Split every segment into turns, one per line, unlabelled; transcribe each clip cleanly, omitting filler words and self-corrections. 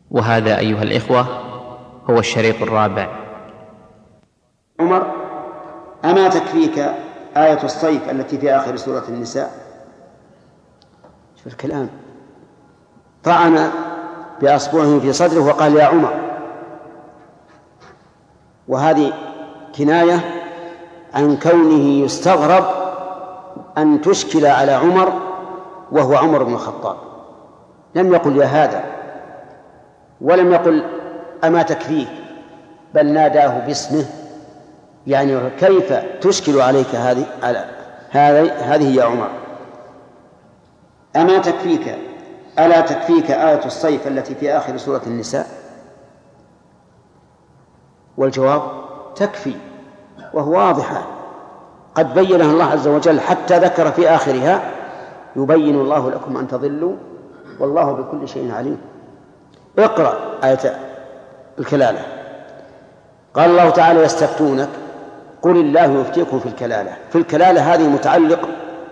وهذا أيها الإخوة هو الشريط الرابع.
عمر: أما تكفيك آية الصيف التي في آخر سورة النساء؟ شوف الكلام، طعن بأصبعه في صدره وقال يا عمر، وهذه كناية عن كونه يستغرب أن تشكل على عمر وهو عمر بن الخطاب. لم يقل يا هذا، ولم يقل أما تكفيك، بل ناداه باسمه، يعني كيف تشكل عليك هذه يا عمر؟ أما تكفيك ألا تكفيك آية الصيف التي في آخر سورة النساء؟ والجواب تكفي، وهو واضحة، قد بينها الله عز وجل حتى ذكر في آخرها: يبين الله لكم أن تضلوا والله بكل شيء عليم. اقرأ آية الكلالة. قال الله تعالى: يستفتونك قل الله يفتيكم في الكلالة. في الكلالة هذه متعلق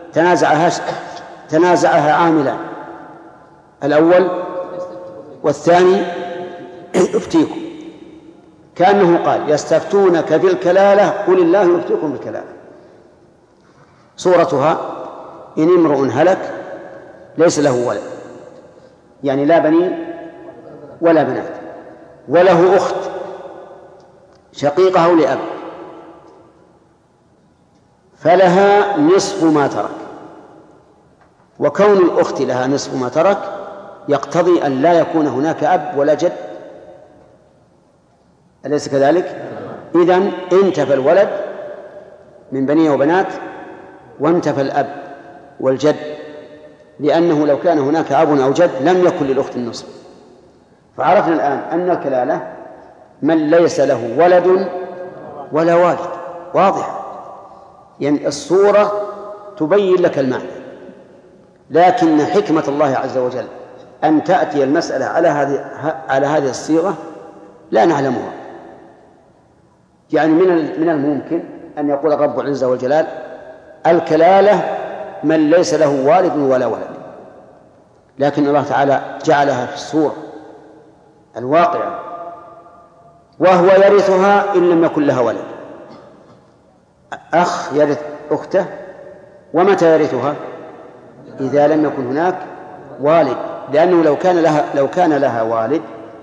تنازعها عاملان، الأول والثاني يفتيكم، كأنه قال: يستفتونك في الكلالة قل الله يفتيكم في الكلالة. صورتها: إن امرؤ هلك ليس له ولد، يعني لا بنين ولا بنات، وله أخت شقيقة أو لأب، فلها نصف ما ترك. وكون الأخت لها نصف ما ترك يقتضي أن لا يكون هناك أب ولا جد، أليس كذلك؟ إذن انتفى الولد من بنيه وبنات وانتفى الأب والجد، لأنه لو كان هناك أب أو جد لم يكن للأخت النصف. فعرفنا الآن أن الكلالة من ليس له ولد ولا والد، واضح، يعني الصورة تبين لك المعنى، لكن حكمة الله عز وجل أن تأتي المسألة على هذه الصيغة لا نعلمها. يعني من الممكن أن يقول الرب عز وجل: الكلالة من ليس له والد ولا ولد، لكن الله تعالى جعلها في الصورة الواقعة: وهو يرثها إن لم يكن لها ولد. أخ يرث أخته، ومتى يرثها؟ إذا لم يكن هناك والد، لأنه لو كان لها والد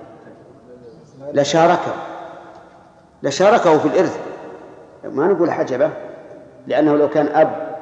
لشاركه في الإرث، ما نقول حجبه، لأنه لو كان أب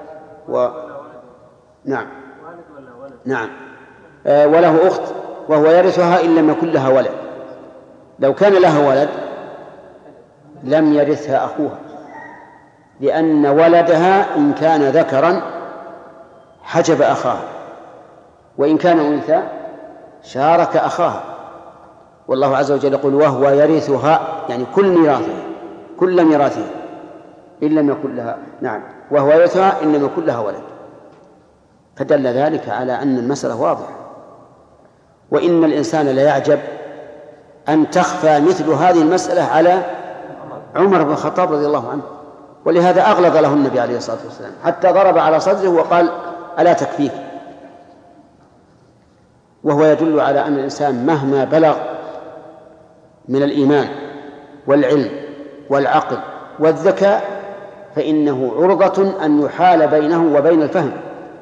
نعم وله أخت وهو يرثها إن لم يكن لها ولد. لو كان لها ولد لم يرثها أخوها، لأن ولدها إن كان ذكرا حجب أخاها، وإن كان أنثى شارك أخاها. والله عز وجل يقول: وهو يرثها، يعني كل ميراثها إن لم يكن لها وهو يرثها إن لم يكن لها ولد. فدل ذلك على أن المسألة واضحة. وإن الإنسان لا يعجب أن تخفى مثل هذه المسألة على عمر بن الخطاب رضي الله عنه، ولهذا أغلظ له النبي عليه الصلاة والسلام حتى ضرب على صدره وقال: ألا تكفيك؟ وهو يدل على أن الإنسان مهما بلغ من الإيمان والعلم والعقل والذكاء فإنه عرضة أن يحال بينه وبين الفهم.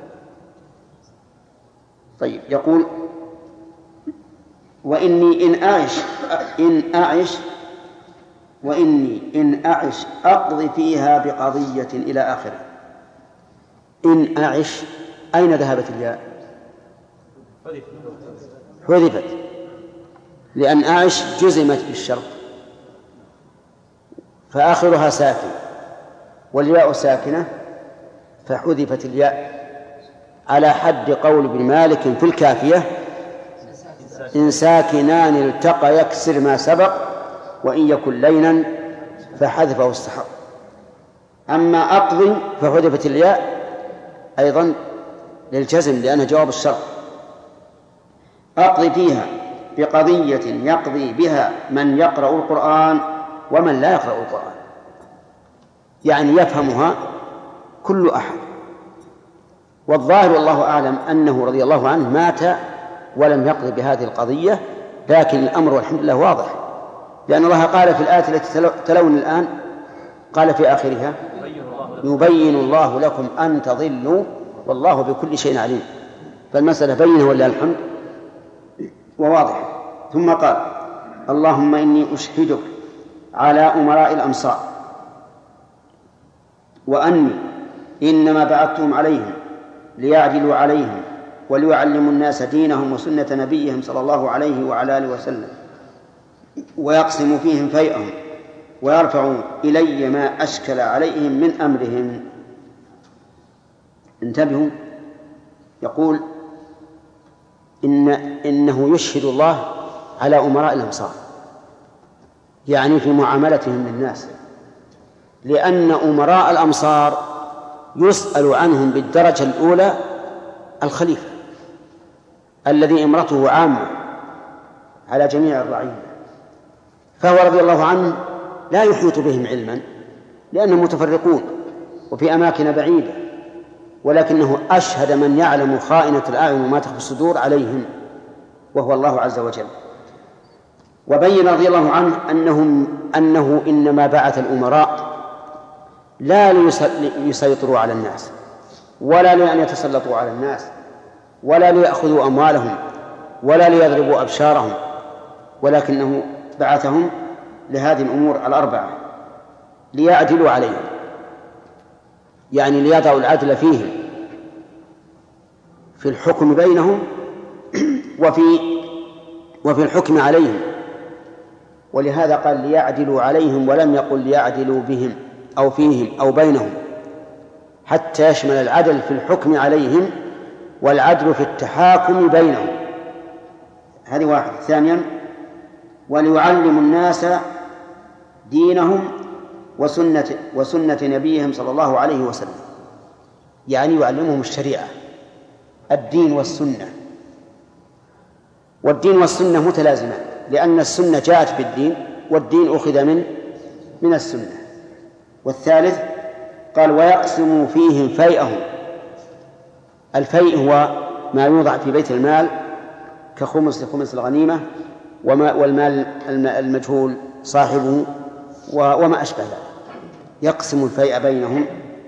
طيب، يقول: وإني إن أعش أقضي فيها بقضية إلى آخره. إن أعش، أين ذهبت الياء؟ حذفت، لأن أعش جزمت بالشرط فآخرها ساكن والياء ساكنة فحذفت الياء، على حد قول ابن مالك في الكافية: إن ساكنان التقى يكسر ما سبق، وإن يكن لينا فحذفه استحق. أما أقضي فحذفت الياء أيضا للجزم لأنها جواب الشرط. أقضي فيها بقضية يقضي بها من يقرأ القرآن ومن لا يقرأ القرآن، يعني يفهمها كل أحد. والظاهر والله أعلم أنه رضي الله عنه مات ولم يقضي بهذه القضية، لكن الأمر والحمد لله واضح، لأن الله قال في الآية التي تلون الآن، قال في آخرها: يبين الله لكم أن تضلوا والله بكل شيء عليم. فالمسألة بينه ولله الحمد وواضح. ثم قال: اللهم إني أشهدك على أمراء الأمصار وأني إنما بعثتهم عليهم ليعدلوا عليهم وليعلموا الناس دينهم وسنة نبيهم صلى الله عليه وعلى آله وسلم، ويقسموا فيهم فيئهم ويرفعوا إلي ما أشكل عليهم من أمرهم. انتبهوا، يقول إنه يشهد الله على أمراء الأمصار، يعني في معاملتهم للناس، لأن أمراء الأمصار يسأل عنهم بالدرجة الأولى الخليفة الذي إمرته عامة على جميع الرعية، فهو رضي الله عنه لا يحيط بهم علما لأنهم متفرقون وفي أماكن بعيدة، ولكنه أشهد من يعلم خائنة الأعين وما تخفي الصدور عليهم، وهو الله عز وجل. وبين رضي الله عنه أنه إنما بعث الأمراء لا ليسيطروا على الناس، ولا لأن يتسلطوا على الناس، ولا ليأخذوا أموالهم، ولا ليضربوا أبشارهم، ولكنه بعثهم لهذه الأمور الأربعة: ليعدلوا عليهم، يعني ليضعوا العدل فيهم في الحكم بينهم وفي الحكم عليهم. ولهذا قال ليعدلوا عليهم، ولم يقل ليعدلوا بهم أو فيهم أو بينهم، حتى يشمل العدل في الحكم عليهم والعدل في التحاكم بينهم. هذه واحد. ثانيا: وليعلموا الناس دينهم وسنة نبيهم صلى الله عليه وسلم، يعني يعلمهم الشريعة، الدين والسنة. والدين والسنة متلازمان، لأن السنة جاءت بالدين والدين أخذ من السنة. والثالث قال: ويقسم فيهم فيئهم. الفيء هو ما يوضع في بيت المال كخمس الغنيمة والمال المجهول صاحبه وما أشبه ذلك. يقسم الفيء بينهم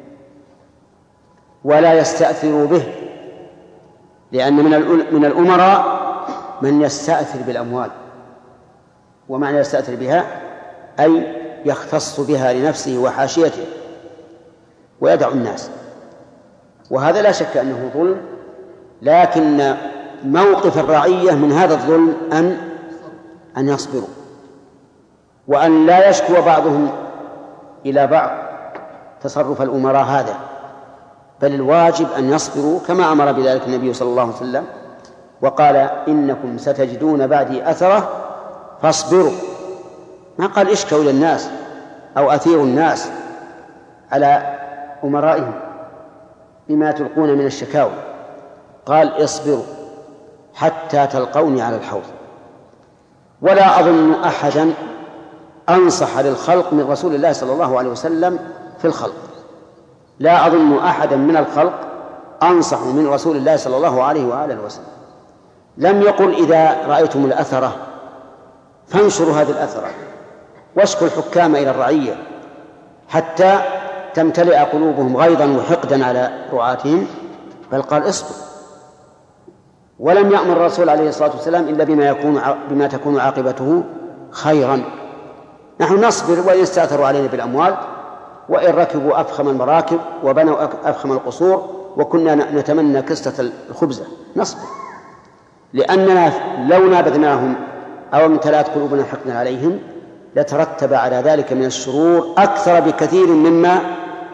ولا يستأثروا به، لأن من الأمراء من يستأثر بالأموال، ومعنى يستأثر بها أي يختص بها لنفسه وحاشيته ويدع الناس، وهذا لا شك أنه ظلم، لكن موقف الرعية من هذا الظلم أن يصبروا، وأن لا يشكو بعضهم إلى بعض تصرف الأمراء هذا، بل الواجب أن يصبروا كما أمر بذلك النبي صلى الله عليه وسلم، وقال: إنكم ستجدون بعدي أثرة فاصبروا. ما قال اشكوا إلى الناس أو أثيروا الناس على أمرائهم بما تلقون من الشكاوى، قال: اصبروا حتى تلقوني على الحوض. ولا أظن أحدا أنصح للخلق من رسول الله صلى الله عليه وسلم في الخلق، لا أظن أحدا من الخلق أنصح من رسول الله صلى الله عليه وآله وسلم. لم يقل: إذا رأيتم الأثرة فانشروا هذه الأثرة واشكوا الحكام إلى الرعية حتى تمتلئ قلوبهم غيظا وحقدا على رعاتهم، بل قال: اصبر. ولم يأمر الرسول عليه الصلاة والسلام إلا بما تكون عاقبته خيرا. نحن نصبر وإن استأثروا علينا بالأموال، وإن ركبوا أفخم المراكب وبنوا أفخم القصور وكنا نتمنى كسرة الخبزة، نصبر، لأننا لو نابذناهم أو امتلأت قلوبنا حقدا عليهم لترتب على ذلك من الشرور أكثر بكثير مما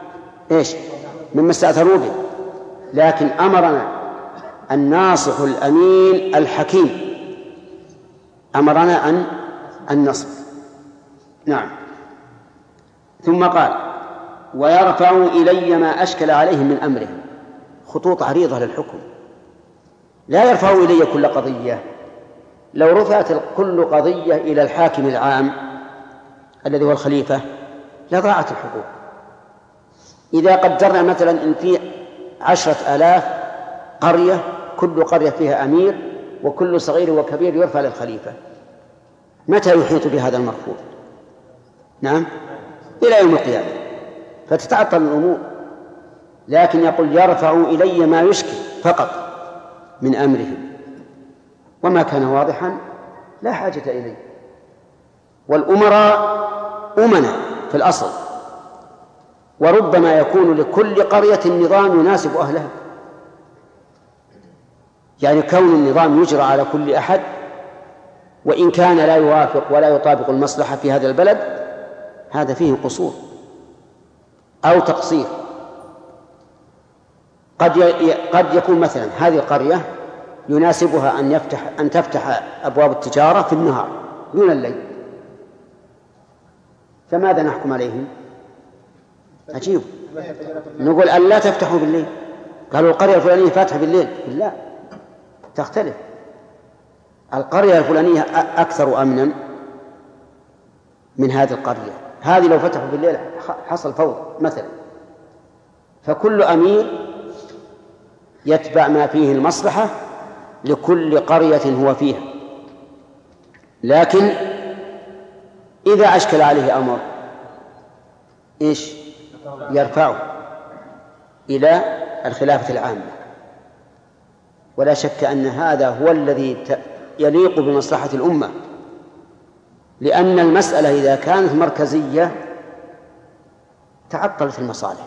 استأثروا به. لكن أمرنا الناصح الأمين الحكيم، أمرنا أن نصبر. نعم. ثم قال: ويرفعوا إلي ما أشكل عليهم من أمرهم. خطوط عريضة للحكم، لا يرفعوا إلي كل قضية. لو رفعت كل قضية إلى الحاكم العام الذي هو الخليفة لضاعت الحقوق. إذا قدرنا مثلا إن في 10,000 قرية، كل قرية فيها أمير، وكل صغير وكبير يرفع للخليفة، متى يحيط بهذا المرفوض؟ نعم، إلى يوم القيامة، فتتعطل الأمور. لكن يقول يرفع إلي ما يشكل فقط من أمرهم، وما كان واضحا لا حاجة إليه. والأمراء أمنا في الأصل، وربما يكون لكل قرية نظام يناسب أهلها، يعني كون النظام يجرى على كل أحد وإن كان لا يوافق ولا يطابق المصلحة في هذا البلد، هذا فيه قصور أو تقصير. قد يكون مثلا هذه القرية يناسبها أن تفتح أبواب التجارة في النهار دون الليل، فماذا نحكم عليهم؟ عجيب، نقول أن لا تفتحوا بالليل. قالوا القرية الفلانية فاتحة بالليل، لا، تختلف. القرية الفلانية أكثر أمنا من هذه القرية، هذه لو فتحوا بالليل حصل فوضى مثلا. فكل أمير يتبع ما فيه المصلحة لكل قرية هو فيها. لكن إذا أشكل عليه أمر إيش؟ يرفعه إلى الخلافة العامة. ولا شك أن هذا هو الذي يليق بمصلحة الأمة، لأن المسألة إذا كانت مركزية تعطلت المصالح.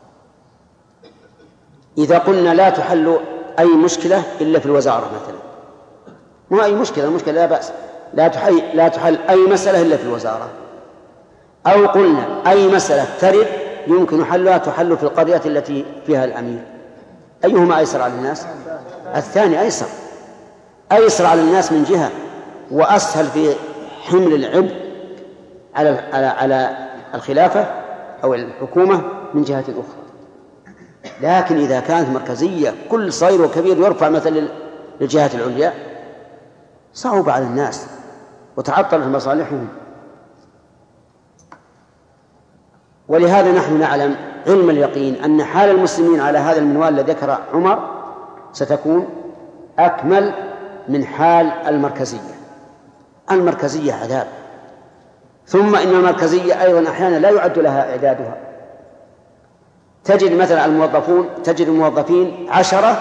إذا قلنا لا تحل أي مشكلة إلا في الوزارة مثلا، مو أي مشكلة، المشكلة لا بأس، لا تحل أي مسألة إلا في الوزارة. أو قلنا أي مسألة ترد يمكن حلها تحل في القرية التي فيها الأمير، أيهما أيسر على الناس؟ الثاني أيسر على الناس من جهة، وأسهل في حمل العبء على الخلافة أو الحكومة من جهة أخرى. لكن إذا كانت مركزية كل صغير وكبير يرفع مثل للجهات العليا صعب على الناس وتعطلت مصالحهم. ولهذا نحن نعلم علم اليقين أن حال المسلمين على هذا المنوال الذي ذكر عمر ستكون أكمل من حال المركزية. المركزية عذاب، ثم إن المركزية أيضا أحيانا لا يعد لها إعدادها. تجد مثلا الموظفين 10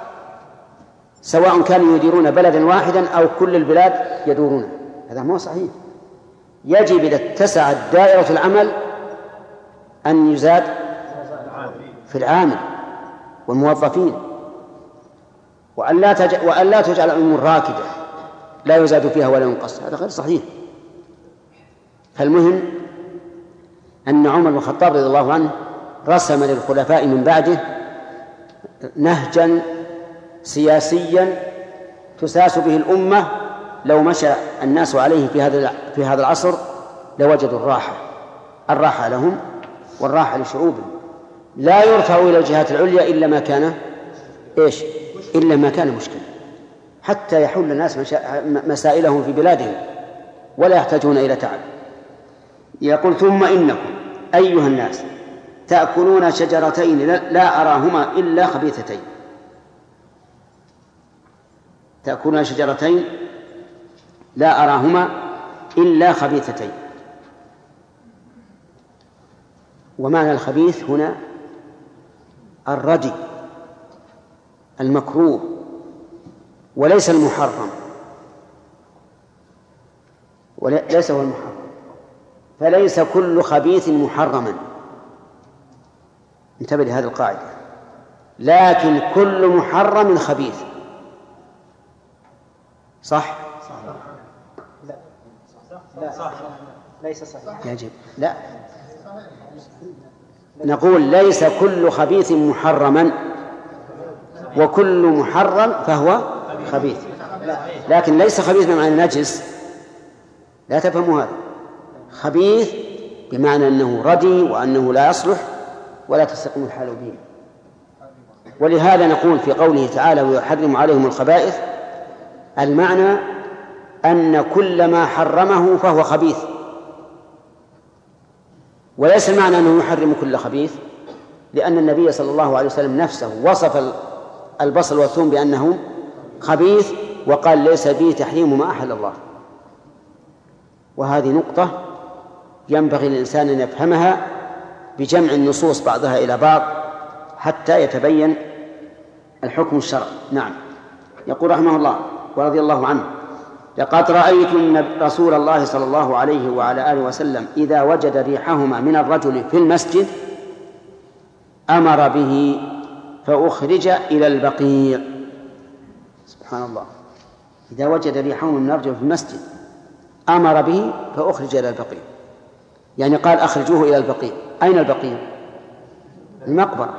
سواء كانوا يديرون بلدا واحدا أو كل البلاد يدورون، هذا مو صحيح. يجب إذا اتسعت دائرة العمل أن يزاد في العامل والموظفين، وأن لا تجعل الأمور راكدة لا يزاد فيها ولا ينقص، هذا غير صحيح. فالمهم أن عمر بن الخطاب رضي الله عنه رسم للخلفاء من بعده نهجا سياسيا تساس به الأمة، لو مشى الناس عليه في هذا العصر لوجدوا الراحة لهم والراحة لشعوبهم. لا يرفع إلى الجهات العليا إلا ما كان مشكلة، حتى يحل الناس مسائلهم في بلادهم ولا يحتاجون إلى تعب. يقول ثم إنكم أيها الناس تأكلون شجرتين لا أراهما إلا خبيثتين. تأكلون شجرتين لا أراهما إلا خبيثتين. ومعنى الخبيث هنا الردي المكروه وليس المحرم، وليس هو المحرم، فليس كل خبيث محرما، انتبه لهذه القاعدة، لكن كل محرم خبيث. صح؟
لا صح، ليس صحيح.
يجب لا، نقول ليس كل خبيث محرما، وكل محرم فهو خبيث، لكن ليس خبيث بمعنى نجس، لا تفهموا هذا. خبيث بمعنى أنه ردي وأنه لا يصلح ولا تستقيم الحال به. ولهذا نقول في قوله تعالى ويحرم عليهم الخبائث، المعنى أن كل ما حرمه فهو خبيث، وليس المعنى أنه يحرم كل خبيث، لأن النبي صلى الله عليه وسلم نفسه وصف البصل والثوم بأنه خبيث، وقال ليس به تحريم ما أحل الله. وهذه نقطة ينبغي للإنسان أن يفهمها بجمع النصوص بعضها إلى بعض حتى يتبين الحكم الشرعي. نعم. يقول رحمه الله ورضي الله عنه: لقد رأيت رسول الله صلى الله عليه وعلى آله وسلم إذا وجد ريحهما من الرجل في المسجد أمر به فأخرج إلى البقيع. سبحان الله، إذا وجد ريحهما من الرجل في المسجد أمر به فأخرج إلى البقيع، يعني قال أخرجوه إلى البقيع. أين البقيع؟ المقبرة،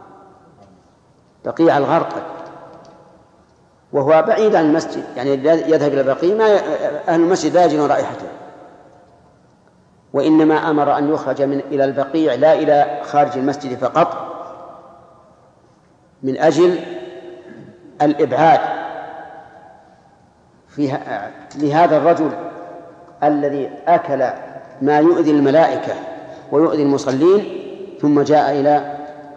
بقيع الغرقد، وهو بعيد عن المسجد، يعني يذهب إلى البقيع ما أهل المسجد لا يجدون رائحته، وإنما أمر أن يخرج إلى البقيع لا إلى خارج المسجد فقط، من أجل الإبعاد لهذا الرجل الذي أكل ما يؤذي الملائكة ويؤذي المصلين ثم جاء إلى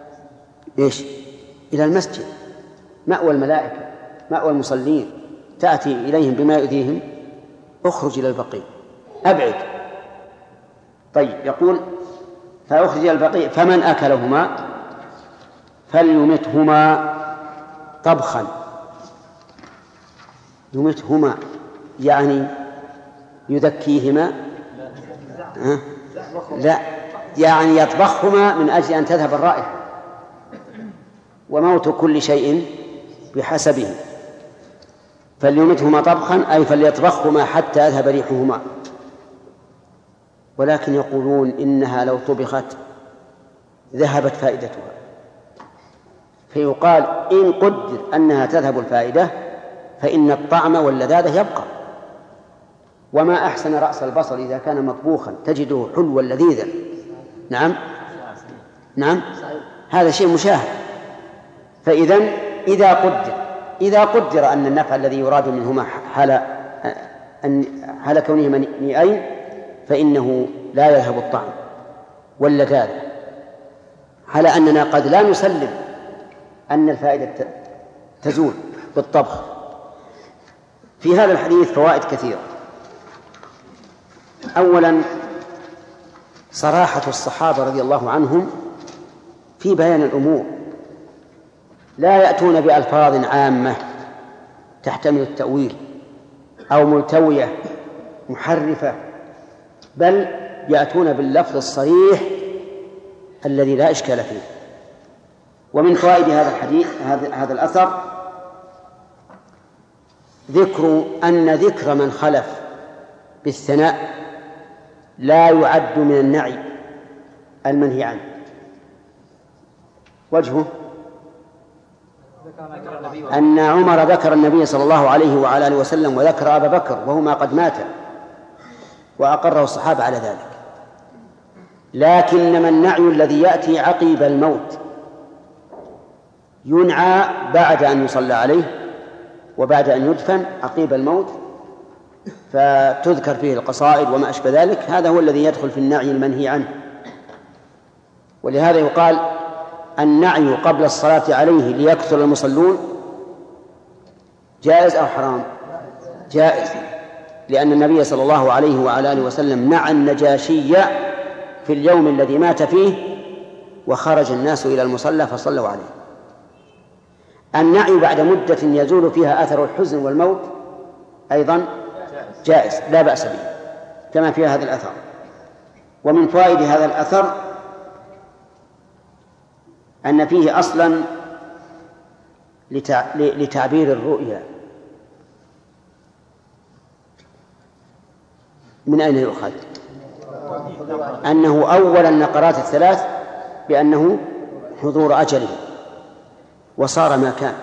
إلى المسجد، مأوى الملائكة مأوى المصلين، تأتي إليهم بما يؤذيهم، اخرج إلى البقيع، أبعد. طيب، يقول فأخرج إلى البقيع فمن أكلهما فليمتهما طبخا. يمتهما يعني يذكيهما؟ لا، يعني يطبخهما من أجل أن تذهب الرائحة، وموت كل شيء بحسبه. فليمتهما طبخا أي فليطبخهما حتى يذهب ريحهما. ولكن يقولون إنها لو طبخت ذهبت فائدتها، فيقال إن قدر أنها تذهب الفائدة فإن الطعم واللذاذة يبقى. وما أحسن رأس البصل إذا كان مطبوخا تجده حلوا لذيذا. نعم، هذا شيء مشاهد. فإذن إذا قدر أن النفع الذي يراد منهما حال كونهما نيئين فإنه لا يذهب الطعم واللذاذة، على أننا قد لا نسلم أن الفائدة تزول بالطبخ. في هذا الحديث فوائد كثيرة. أولا، صراحة الصحابة رضي الله عنهم في بيان الأمور، لا يأتون بألفاظ عامة تحتمل التأويل أو ملتوية محرفة، بل يأتون باللفظ الصريح الذي لا إشكال فيه. ومن فوائد هذا الحديث هذا الأثر أن ذكر من خلف بالثناء لا يعد من النعي المنهي عنه. وجهه أن عمر ذكر النبي صلى الله عليه وعلى آله وسلم وذكر أبا بكر وهما قد ماتا، وأقره الصحابة على ذلك. لكنما النعي الذي يأتي عقيب الموت ينعى بعد أن يصلى عليه وبعد أن يدفن عقيب الموت، فتذكر فيه القصائد وما أشبه ذلك، هذا هو الذي يدخل في النعي المنهي عنه. ولهذا يقال النعي قبل الصلاة عليه ليكثر المصلون جائز أو حرام؟ جائز، لأن النبي صلى الله عليه وعلى آله وسلم نعى النجاشي في اليوم الذي مات فيه وخرج الناس إلى المصلى فصلوا عليه. النعي بعد مدة يزول فيها أثر الحزن والموت أيضا جائز لا بأس به، كما في هذا الأثر. ومن فوائد هذا الأثر أن فيه أصلا لتعبير الرؤيا. من أين يؤخذ؟ أنه أول النقرات الثلاث بأنه حضور أجله وصار ما كان.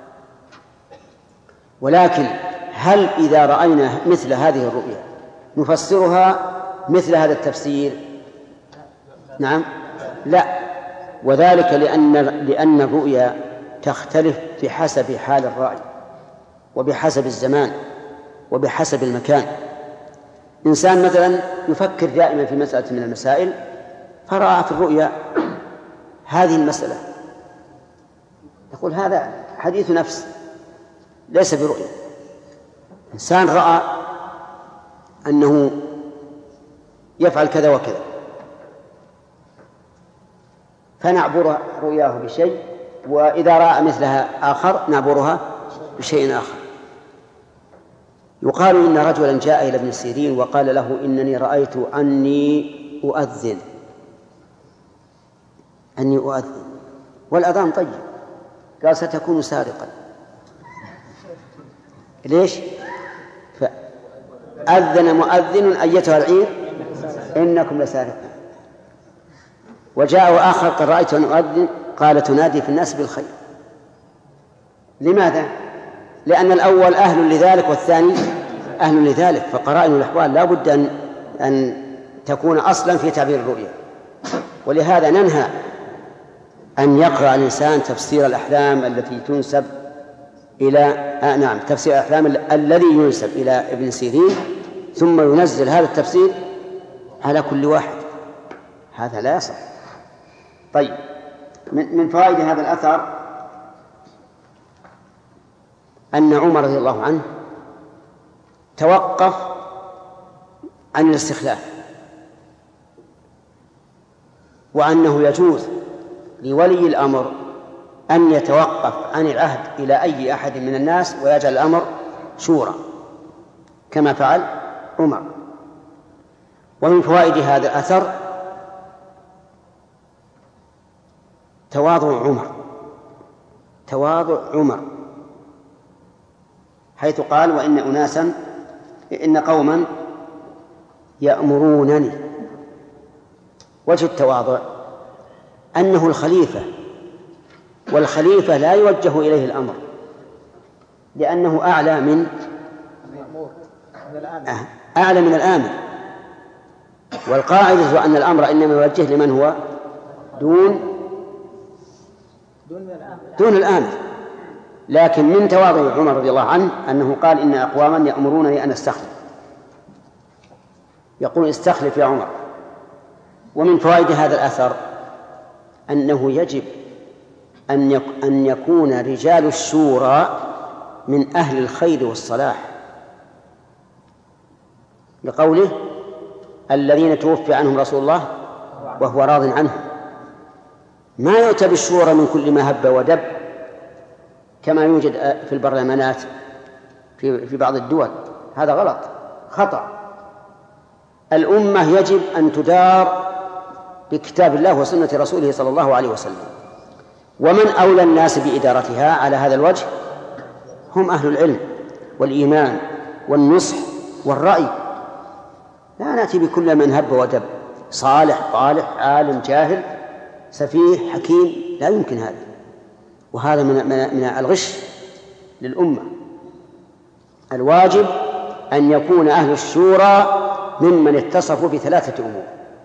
ولكن هل إذا رأينا مثل هذه الرؤيا نفسرها مثل هذا التفسير؟ نعم، لا. وذلك لأن الرؤيا تختلف بحسب حال الرأي وبحسب الزمان وبحسب المكان. إنسان مثلا يفكر دائما في مسألة من المسائل فرأى في الرؤيا هذه المسألة، يقول هذا حديث نفس ليس برؤيا. إنسان رأى أنه يفعل كذا وكذا، فنعبر رؤياه بشيء، وإذا رأى مثلها آخر نعبرها بشيء آخر. يقال إن رجلا جاء إلى ابن سيرين وقال له: إنني رأيت أني أؤذن والأذان طيب. قال: ستكون سارقا. ليش؟ فأذن مؤذن أيتها العير إنكم لسارقون. وجاء آخر: قد رأيت أن أؤذن. قال: تنادي في الناس بالخير. لماذا؟ لأن الأول أهل لذلك والثاني أهل لذلك، فقرائن الأحوال لا بد أن تكون أصلا في تعبير الرؤيا. ولهذا ننهى أن يقرأ الإنسان تفسير الأحلام التي تنسب إلى تفسير الأحلام الذي ينسب إلى ابن سيرين ثم ينزل هذا التفسير على كل واحد، هذا لا يصح. طيب، من فوائد هذا الأثر أن عمر رضي الله عنه توقف عن الاستخلاف، وأنه يجوز لولي الأمر أن يتوقف عن العهد إلى أي أحد من الناس ويجعل الأمر شورى كما فعل عمر. ومن فوائد هذا الأثر تواضع عمر حيث قال: إن قوما يأمرونني. وجه التواضع أنه الخليفة، والخليفة لا يوجه إليه الأمر لأنه أعلى من الآمر. والقاعدة أن الأمر إنما يوجه لمن هو دون الآمر. لكن من تواضع عمر رضي الله عنه أنه قال: إن أقواما يأمرونني أن أستخلف، يقول: استخلف يا عمر. ومن فوائد هذا الأثر أنه يجب أن يكون رجال الشورى من أهل الخير والصلاح، لقوله: الذين توفي عنهم رسول الله وهو راض عنهم. ما يؤتى بالشورى من كل ما هب ودب كما يوجد في البرلمانات في بعض الدول. هذا غلط، خطأ. الأمة يجب أن تدار بكتاب الله وسنة رسوله صلى الله عليه وسلم، ومن أولى الناس بإدارتها على هذا الوجه هم أهل العلم والإيمان والنصح والرأي. لا نأتي بكل من هب ودب، صالح طالح عالم جاهل سفيه حكيم، لا يمكن هذا. وهذا من الغش للأمة. الواجب أن يكون أهل الشورى ممن اتصفوا بثلاثة أمور: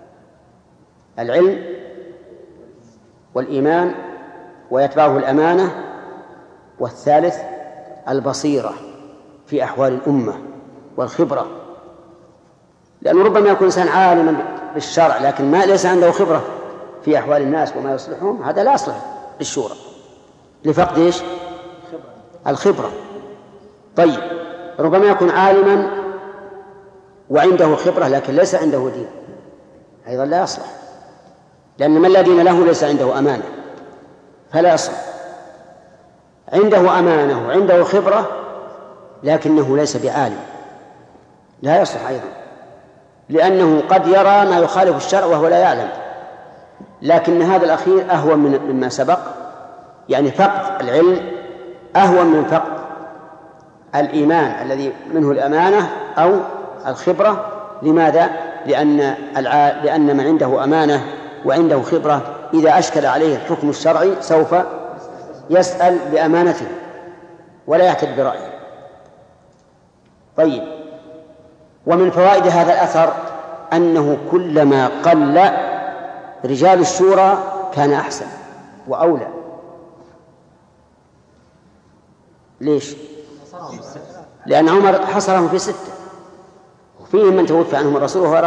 العلم والإيمان ويتبعه الأمانة، والثالث البصيرة في أحوال الأمة والخبرة. لأنه ربما يكون إنسان عالما بالشرع لكن ليس عنده خبرة في أحوال الناس وما يصلحهم، هذا لا يصلح للشورى لفقد الخبرة. طيب، ربما يكون عالما وعنده خبرة لكن ليس عنده دين، أيضا لا يصلح، لأن من لا دين له ليس عنده أمانة، فلا يصلح. عنده أمانة وعنده خبرة لكنه ليس بعالم، لا يصلح أيضا، لأنه قد يرى ما يخالف الشرع وهو لا يعلم. لكن هذا الأخير أهون مما سبق، يعني فقد العلم أهون من فقد الإيمان الذي منه الأمانة أو الخبرة. لماذا؟ لأن من عنده أمانة وعنده خبرة إذا أشكل عليه الحكم الشرعي سوف يسأل بأمانته ولا يعتد برأيه. طيب، ومن فوائد هذا الأثر أنه كلما قل رجال الشورى كان أحسن وأولى. ليش؟ لأن عمر حصرهم في 6، وفيهم من توفى عنهم الرسول وهو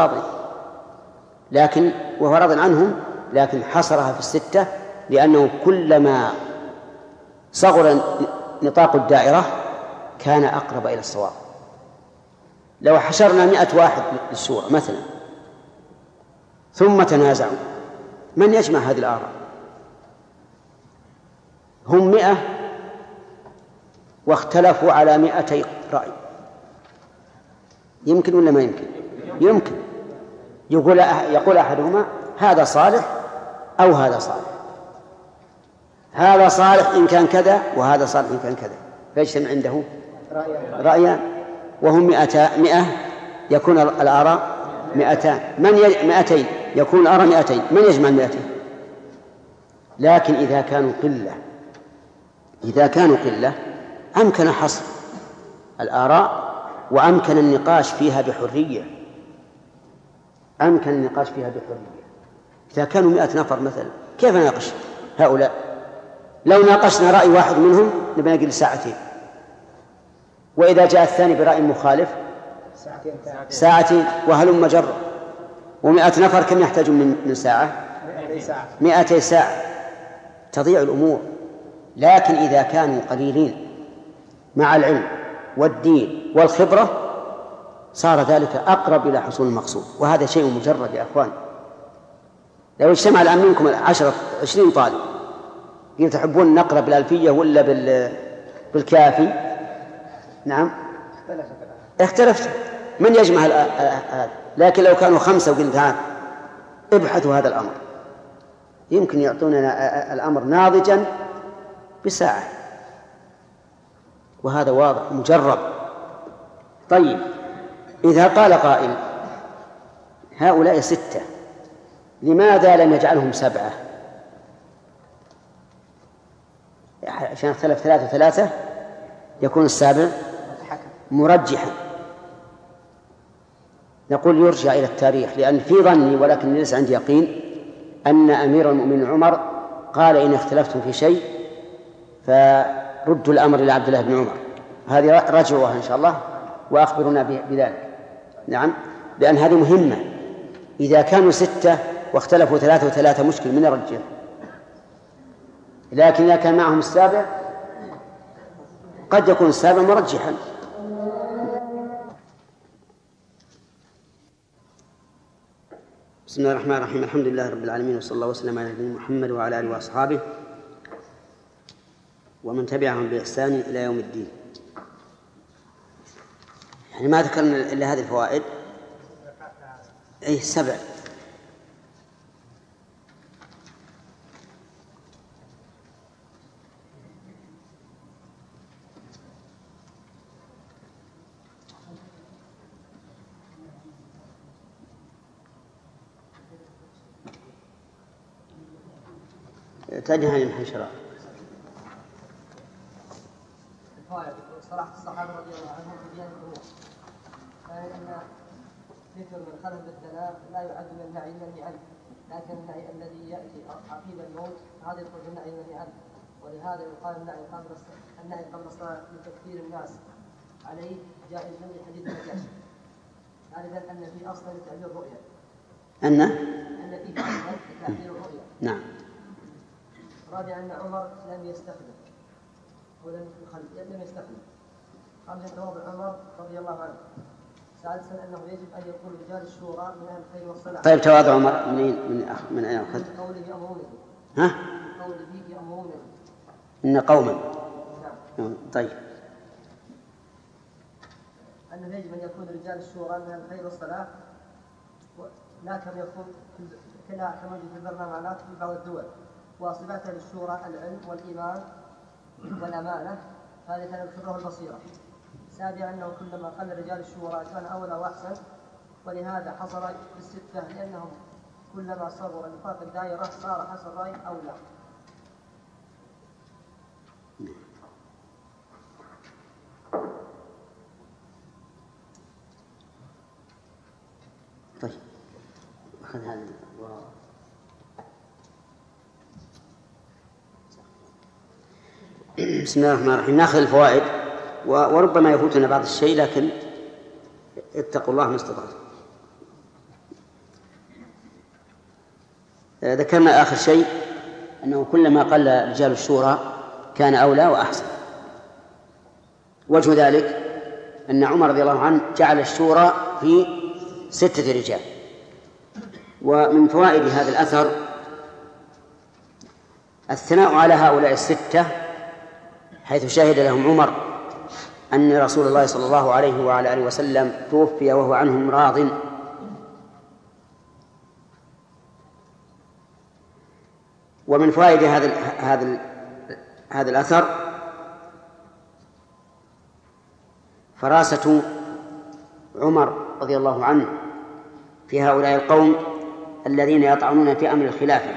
راض عنهم، لكن حصرها في 6 لأنه كلما صغر نطاق الدائرة كان أقرب إلى الصواب. لو حشرنا 100 واحد للشورى مثلا ثم تنازعوا من يجمع هذه الآراء؟ هم 100 واختلفوا على 200 رأي، يمكن ولا ما يمكن؟ يمكن. يقول أحدهما هذا صالح أو هذا صالح، هذا صالح إن كان كذا وهذا صالح إن كان كذا، فيجتمع عنده رأيان، وهم 100 يكون الآراء 200. 200 يكون الآراء 200. من يجمع 200؟ لكن إذا كانوا قلة أمكن حصر الآراء وأمكن النقاش فيها بحرية. إذا كانوا 100 نفر مثلا كيف نناقش هؤلاء؟ لو ناقشنا رأي واحد منهم نبي نقل 2 ساعة، وإذا جاء الثاني برأي مخالف 2 ساعة وهلم جرة. و100 نفر كم يحتاجون من ساعة؟ 200 ساعة، تضيع الأمور. لكن إذا كانوا قليلين مع العلم والدين والخبرة صار ذلك أقرب إلى حصول المقصود، وهذا شيء مجرد يا أخوان. لو اجتمع الآن منكم 10-20 طالب قيل تحبون نقرأ بالألفية ولا بالكافي؟ نعم اختلفت من يجمع هذا. لكن لو كانوا 5 وقلت ابحثوا هذا الأمر، يمكن يعطوننا الأمر ناضجا بساعة، وهذا واضح مجرب. طيب إذا قال قائل هؤلاء 6 لماذا لم يجعلهم 7؟ عشان اختلف 3 يكون السابع مرجحا. نقول يرجع إلى التاريخ، لأن في ظني ولكن ليس عندي يقين أن أمير المؤمنين عمر قال إن اختلفتم في شيء فردوا الأمر إلى عبد الله بن عمر. هذه رجعوها إن شاء الله وأخبرنا بذلك. نعم، لأن هذه مهمة. إذا كانوا 6 واختلفوا 3 مشكل من الرجال، لكن إذا كان معهم السابع قد يكون السابع مرجحا. بسم الله الرحمن الرحيم. الحمد لله رب العالمين، وصلى الله وسلم على نبينا محمد وعلى آله وأصحابه ومن تبعهم بإحسان إلى يوم الدين. يعني ما ذكرنا إلا هذه الفوائد 7. تنهى الحشرة.
صلاح الصحابة رضي الله عنهم في بيان الأمور، فإن ذكر من خلف بالدلال لا يعد من النهي المنهي عنه، لكن النهي الذي يأتي عقيب الموت هذا يدخل في النهي المنهي عنه. ولهذا يقال النهي قبل الصلاة لتكثير الناس عليه جائز من حديث النجاشي. ثالثا أن في أصلا لتعبير الرؤيا، أن فيه أصلا لتعبير الرؤيا.
نعم.
رابعا أن عمر لم يستخدم خامسا تواضع عمر رضي الله عنه. سادسا أنه يجب أن يكون رجال الشورى من أهل الخير والصلاح.
طيب تواضع عمر من أين أخذ؟
من قوله يأمرونه.
من
قوله يأمرونه
إن قوما.
نعم.
طيب.
أنه يجب أن يكون رجال الشورى من أهل الخير والصلاح، لا كما يكون كما في البرلمانات في بعض الدول. وصفات للشورى العلم والإيمان والأمانة. ثالثا الخبرة والبصيرة. سابعا أنه كلما قل رجال الشورى كان أولى وأحسن، ولهذا حصل ب6 لأنهم كلما صغر نطاق الدائرة صار حسن الرأي أولى.
طيب أخذ هذا. بسم الله الرحمن الرحيم. نأخذ الفوائد وربما يفوتنا بعض الشيء، لكن اتقوا الله ما استطعتم. ذكرنا آخر شيء أنه كلما قل رجال الشورى كان أولى وأحسن. وجه ذلك أن عمر رضي الله عنه جعل الشورى في 6 رجال، ومن فوائد هذا الأثر الثناء على هؤلاء الستة، حيث شهد لهم عمر أن رسول الله صلى الله عليه وعلى آله وسلم توفي وهو عنهم راضٍ. ومن فوائد هذا الأثر فراسة عمر رضي الله عنه في هؤلاء القوم الذين يطعنون في أمر الخلافة.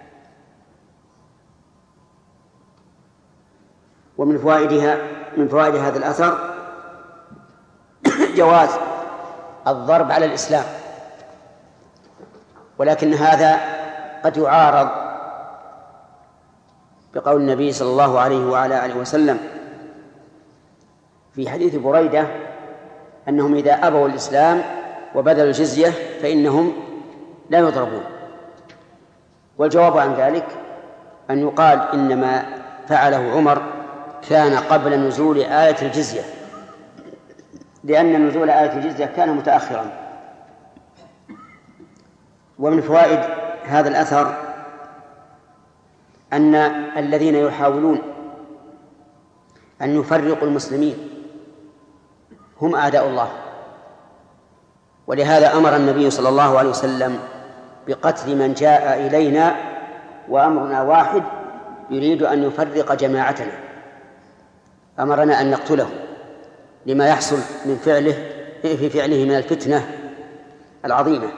ومن فوائد هذا الأثر جواز الضرب على الإسلام، ولكن هذا قد يعارض بقول النبي صلى الله عليه وعلى آله وسلم في حديث بريدة أنهم إذا أبوا الإسلام وبذلوا الجزية فإنهم لا يضربون. والجواب عن ذلك أن يقال إنما فعله عمر كان قبل نزول آية الجزية، لأن نزول آية الجزية كان متأخرا. ومن فوائد هذا الأثر أن الذين يحاولون أن يفرقوا المسلمين هم أعداء الله، ولهذا أمر النبي صلى الله عليه وسلم بقتل من جاء إلينا وأمرنا واحد يريد أن يفرق جماعتنا، أمرنا أن نقتله لما يحصل في فعله من الفتنة العظيمة.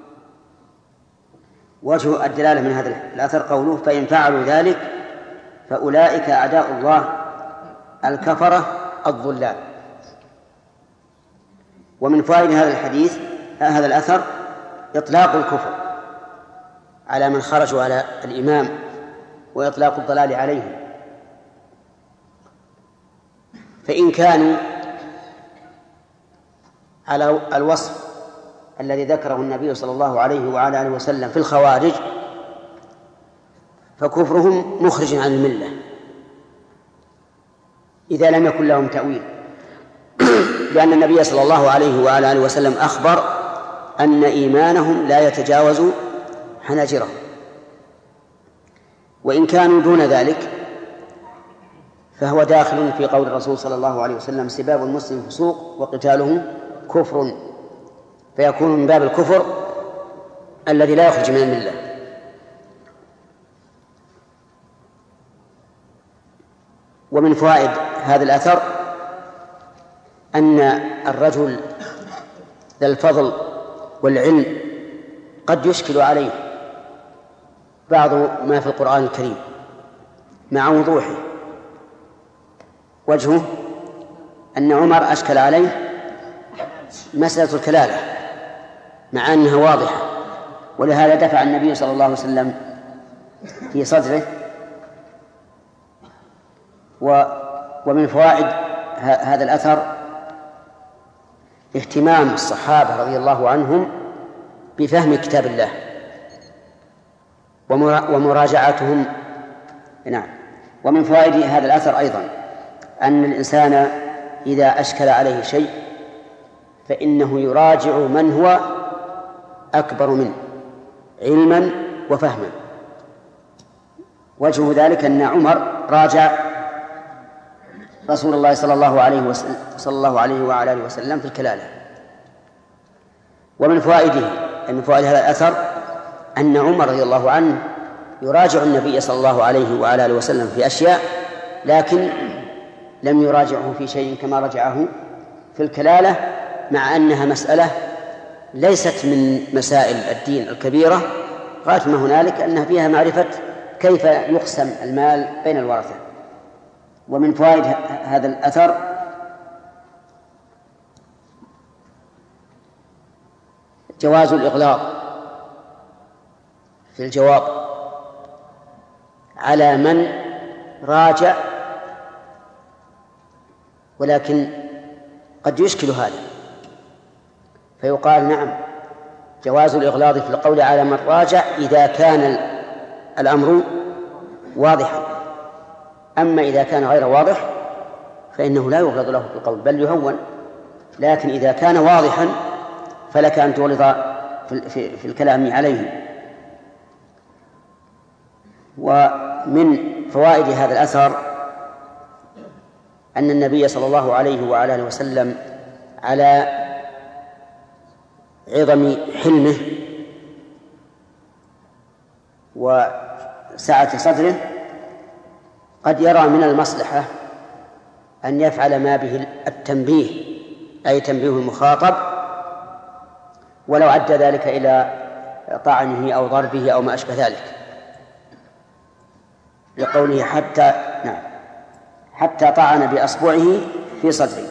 وجه الدلالة من هذا الأثر قوله فإن فعلوا ذلك فأولئك أعداء الله الكفرة الضلال. ومن فوائد هذا الأثر إطلاق الكفر على من خرجوا على الإمام وإطلاق الضلال عليهم، فإن كانوا على الوصف الذي ذكره النبي صلى الله عليه وعلى آله وسلم في الخوارج فكفرهم مخرج عن الملة إذا لم يكن لهم تأويل، لأن النبي صلى الله عليه وعلى آله وسلم أخبر أن إيمانهم لا يتجاوز حناجرهم. وإن كانوا دون ذلك فهو داخل في قول الرسول صلى الله عليه وسلم سباب المسلم فسوق وقتاله كفر، فيكون من باب الكفر الذي لا يخرج من الملة. ومن فوائد هذا الأثر أن الرجل ذا الفضل والعلم قد يشكل عليه بعض ما في القرآن الكريم مع وضوحه. وجهه أن عمر أشكل عليه مسألة الكلالة مع أنها واضحة، ولهذا دفع النبي صلى الله عليه وسلم في صدره. ومن فوائد هذا الأثر اهتمام الصحابة رضي الله عنهم بفهم كتاب الله ومراجعتهم. نعم. ومن فوائد هذا الأثر أيضا أن الإنسان إذا أشكل عليه شيء فإنه يراجع من هو أكبر منه علما وفهما. وجه ذلك أن عمر راجع رسول الله صلى الله عليه وعلى آله وسلم في الكلالة. ومن فوائد هذا الأثر أن عمر رضي الله عنه يراجع النبي صلى الله عليه وعلى آله وسلم في أشياء، لكن لم يراجعه في شيء كما رجعه في الكلالة، مع أنها مسألة ليست من مسائل الدين الكبيرة، غاية ما هنالك أنها فيها معرفة كيف يقسم المال بين الورثة. ومن فوائد هذا الأثر جواز الإغلاظ في الجواب على من راجع، ولكن قد يشكل هذا، فيقال نعم جواز الإغلاظ في القول على من راجع إذا كان الأمر واضحا، أما إذا كان غير واضح فإنه لا يغلظ له في القول بل يهون. لكن إذا كان واضحا فلك أن تغلظ في الكلام عليه. ومن فوائد هذا الأثر أن النبي صلى الله عليه وعلى آله وسلم على عظم حلمه وسعة صدره قد يرى من المصلحة أن يفعل ما به التنبيه، أي تنبيه المخاطب، ولو أدى ذلك إلى طعنه أو ضربه أو ما أشبه ذلك، لقوله حتى طعن بأصبعه في صدره.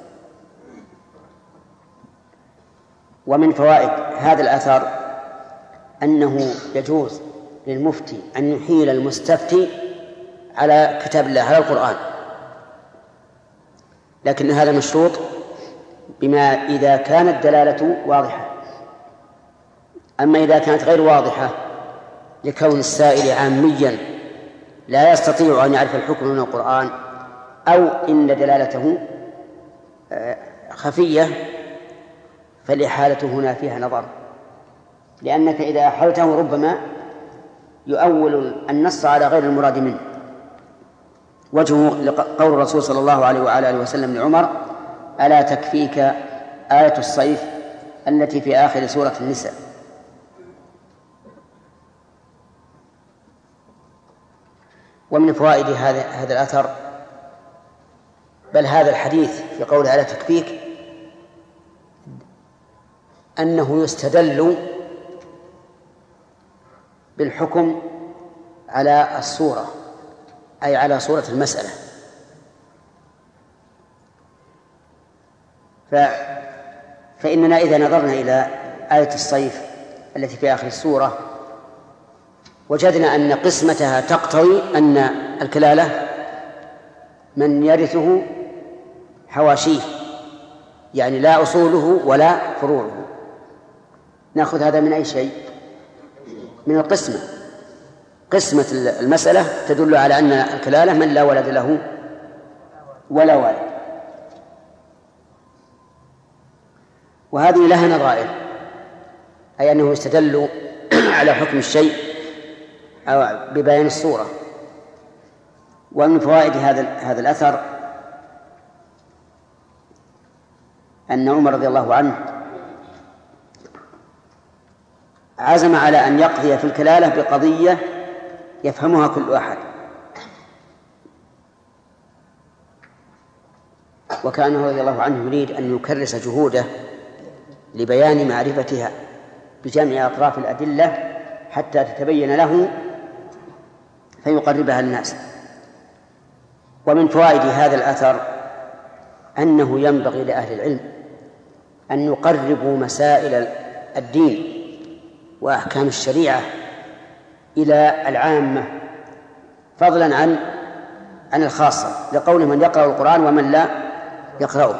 ومن فوائد هذا الأثر أنه يجوز للمفتي أن يحيل المستفتي على كتاب الله، على القرآن، لكن هذا مشروط بما إذا كانت دلالته واضحة. أما إذا كانت غير واضحة لكون السائل عاميا لا يستطيع أن يعرف الحكم من القرآن، أو إن دلالته خفية، فالإحالة هنا فيها نظر، لأنك إذا أحلته ربما يؤول النص على غير المراد منه. وجهه قول الرسول صلى الله عليه وعلى آله وسلم لعمر: ألا تكفيك آية الصيف التي في آخر سورة النساء. ومن فوائد هذا الأثر، بل هذا الحديث في قوله ألا تكفيك، أنه يستدل بالحكم على الصورة، أي على صورة المسألة. فإننا إذا نظرنا إلى آية الصيف التي في آخر السورة وجدنا أن قسمتها تقتضي أن الكلالة من يرثه حواشيه، يعني لا أصوله ولا فروعه. نأخذ هذا من أي شيء؟ من القسمة. قسمة المسألة تدل على أن الكلالة من لا ولد له ولا والد. وهذه لها نظائر، أي أنه يستدل على حكم الشيء أو ببيان الصورة. ومن فوائد هذا الأثر أن عمر رضي الله عنه عزم على أن يقضي في الكلالة بقضية يفهمها كل أحد، وكان رضي الله عنه يريد أن يكرس جهوده لبيان معرفتها بجمع أطراف الأدلة حتى تتبين له فيقربها الناس. ومن فوائد هذا الأثر أنه ينبغي لأهل العلم أن يقربوا مسائل الدين وأحكام الشريعة إلى العامة فضلا عن الخاصة، لقول من يقرأ القرآن ومن لا يقرأه.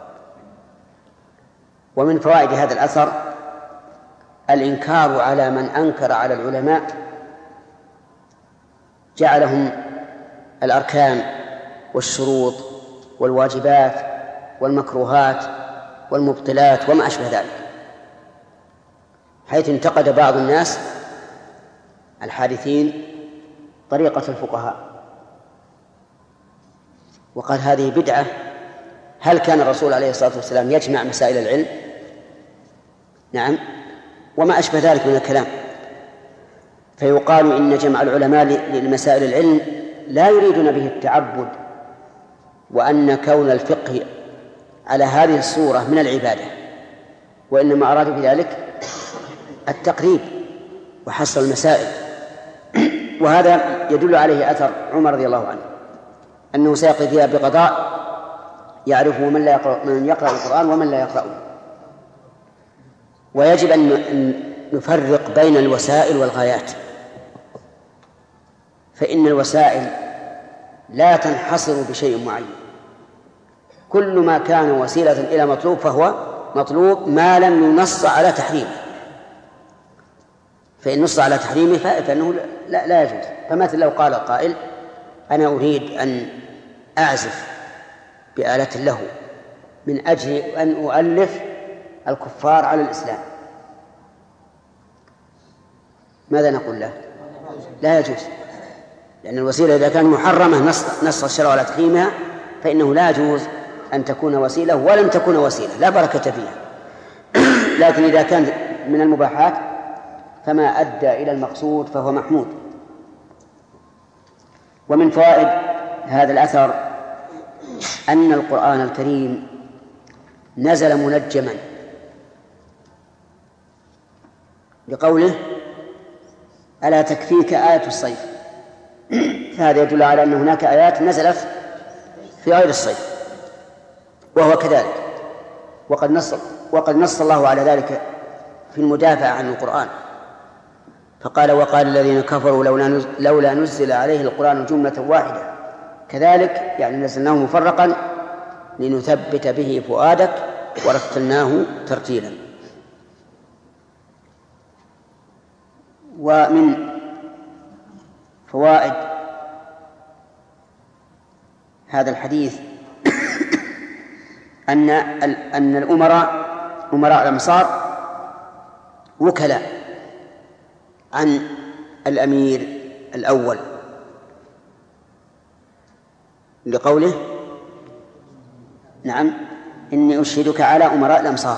ومن فوائد هذا الأثر الإنكار على من أنكر على العلماء جعلهم الأركان والشروط والواجبات والمكروهات والمبطلات وما أشبه ذلك، حيث انتقد بعض الناس الحادثين طريقة الفقهاء وقال هذه بدعة. هل كان الرسول عليه الصلاة والسلام يجمع مسائل العلم؟ نعم، وما أشبه ذلك من الكلام. فيقال إن جمع العلماء لمسائل العلم لا يريدون به التعبد، وأن كون الفقه على هذه الصورة من العبادة، وإنما أرادوا بذلك التقريب وحصر المسائل. وهذا يدل عليه أثر عمر رضي الله عنه أنه سيقضي فيها بقضاء يعرفه من يقرأ القرآن ومن لا يقرأه. ويجب أن نفرق بين الوسائل والغايات، فإن الوسائل لا تنحصر بشيء معين، كل ما كان وسيلة إلى مطلوب فهو مطلوب ما لم ينص على تحريمه، فإن نص على تحريمه فإنه لا يجوز. فمثل لو قال قائل أنا أريد أن أعزف بآلة له من أجل أن أؤلف الكفار على الإسلام، ماذا نقول له؟ لا يجوز، لأن الوسيلة إذا كان محرمة نص الشرع على تحريمها فإنه لا يجوز أن تكون وسيلة ولم تكون وسيلة، لا بركة فيها. لكن إذا كان من المباحات فما أدى إلى المقصود فهو محمود. ومن فوائد هذا الأثر أن القرآن الكريم نزل منجما، لقوله ألا تكفيك آية الصيف، فهذا يدل على أن هناك آيات نزلت في غير الصيف، وهو كذلك. وقد نص الله على ذلك في المدافع عن القرآن، فقال وقال الذين كفروا لولا نزل عليه القرآن جملة واحدة كذلك يعني نزلناه مفرقا لنثبت به فؤادك ورتلناه ترتيلا. ومن فوائد هذا الحديث أن أمراء الأمصار وكلاء عن الأمير الأول، لقوله نعم إني أشهدك على أمراء الأمصار،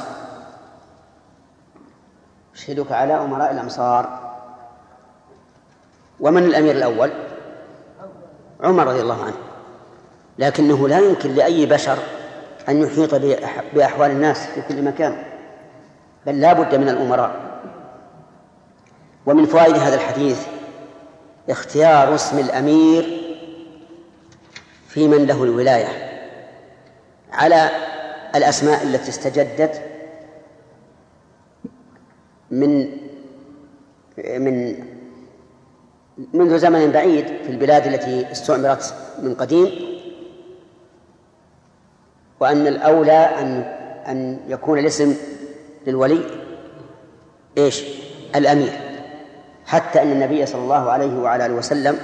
أشهدك على أمراء الأمصار. ومن الأمير الأول؟ عمر رضي الله عنه، لكنه لا يمكن لأي بشر أن يحيط بأحوال الناس في كل مكان، بل لا بد من الأمراء. ومن فوائد هذا الحديث اختيار اسم الأمير في من له الولاية على الأسماء التي استجدت منذ زمن بعيد في البلاد التي استعمرت من قديم، وأن الأولى أن يكون الاسم للولي الأمير، حتى أن النبي صلى الله عليه وعلى آله وسلم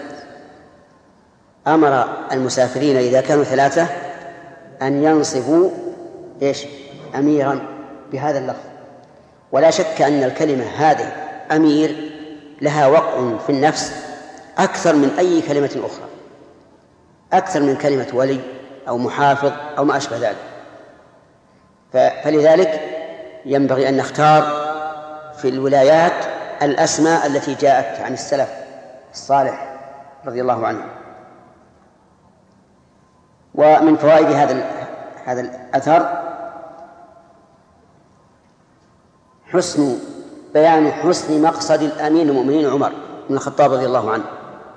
أمر المسافرين إذا كانوا 3 أن ينصبوا أميرا بهذا اللفظ. ولا شك أن الكلمة هذه أمير لها وقع في النفس أكثر من أي كلمة أخرى، أكثر من كلمة ولي أو محافظ أو ما أشبه ذلك. فلذلك ينبغي أن نختار في الولايات الأسماء التي جاءت عن السلف الصالح رضي الله عنه. ومن فوائد هذا الأثر بيان حسن مقصد الأمير المؤمنين عمر بن الخطاب رضي الله عنه،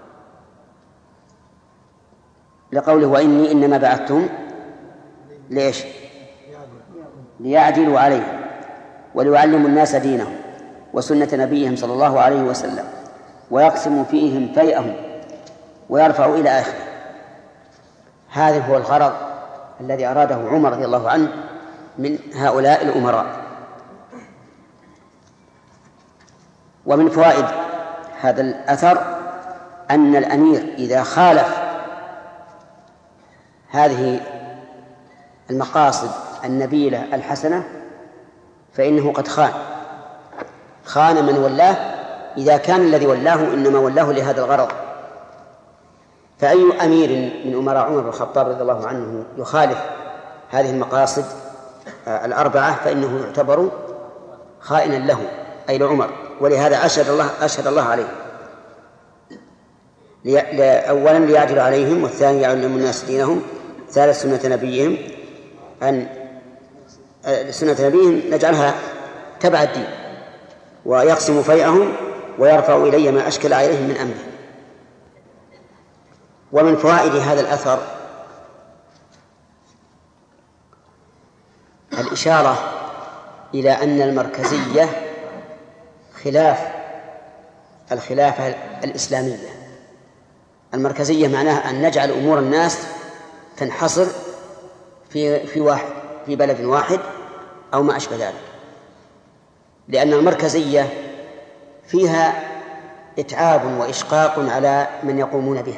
لقوله وإني إنما بعثتهم ليعدلوا عليهم وليعلموا الناس دينهم وسنة نبيهم صلى الله عليه وسلم ويقسموا فيهم فيئهم ويرفعوا إلى آخره. هذا هو الغرض الذي أراده عمر رضي الله عنه من هؤلاء الأمراء. ومن فوائد هذا الأثر أن الأمير إذا خالف هذه المقاصد النبيلة الحسنة فإنه قد خان من ولاه، إذا كان الذي ولاه إنما ولاه لهذا الغرض. فأي أمير من أمراء عمر بن الخطاب رضي الله عنه يخالف هذه المقاصد 4 فإنه يعتبر خائنا له أي لعمر، ولهذا أشهد الله عليه. أولا ليعدل عليهم، والثاني يعلم الناس دينهم، ثالث سنة نبيهم نجعلها تبع الدين، ويقسم فيئهم ويرفع إلي ما أشكل عليهم من أمره. ومن فوائد هذا الأثر الإشارة إلى أن المركزية خلاف الخلافة الإسلامية. المركزية معناها أن نجعل أمور الناس تنحصر في بلد واحد أو ما أشبه ذلك، لأن المركزية فيها إتعاب وإشقاق على من يقومون بها،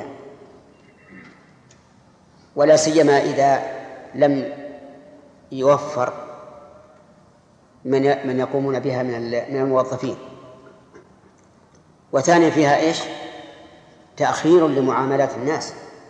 ولا سيما إذا لم يوفر من يقومون بها من الموظفين. وثانيا فيها إيش؟ تأخير لمعاملات الناس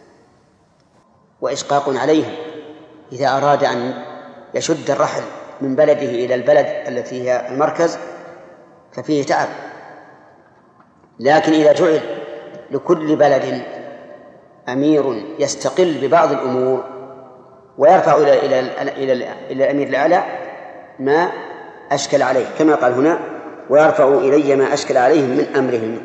وإشقاق عليهم إذا أراد أن يشد الرحل من بلده إلى البلد التي هي المركز ففيه تعب. لكن إذا جعل لكل بلد أمير يستقل ببعض الأمور ويرفع إلى الأمير الأعلى ما أشكل عليه، كما قال هنا ويرفع إلي ما أشكل عليهم من أمرهم.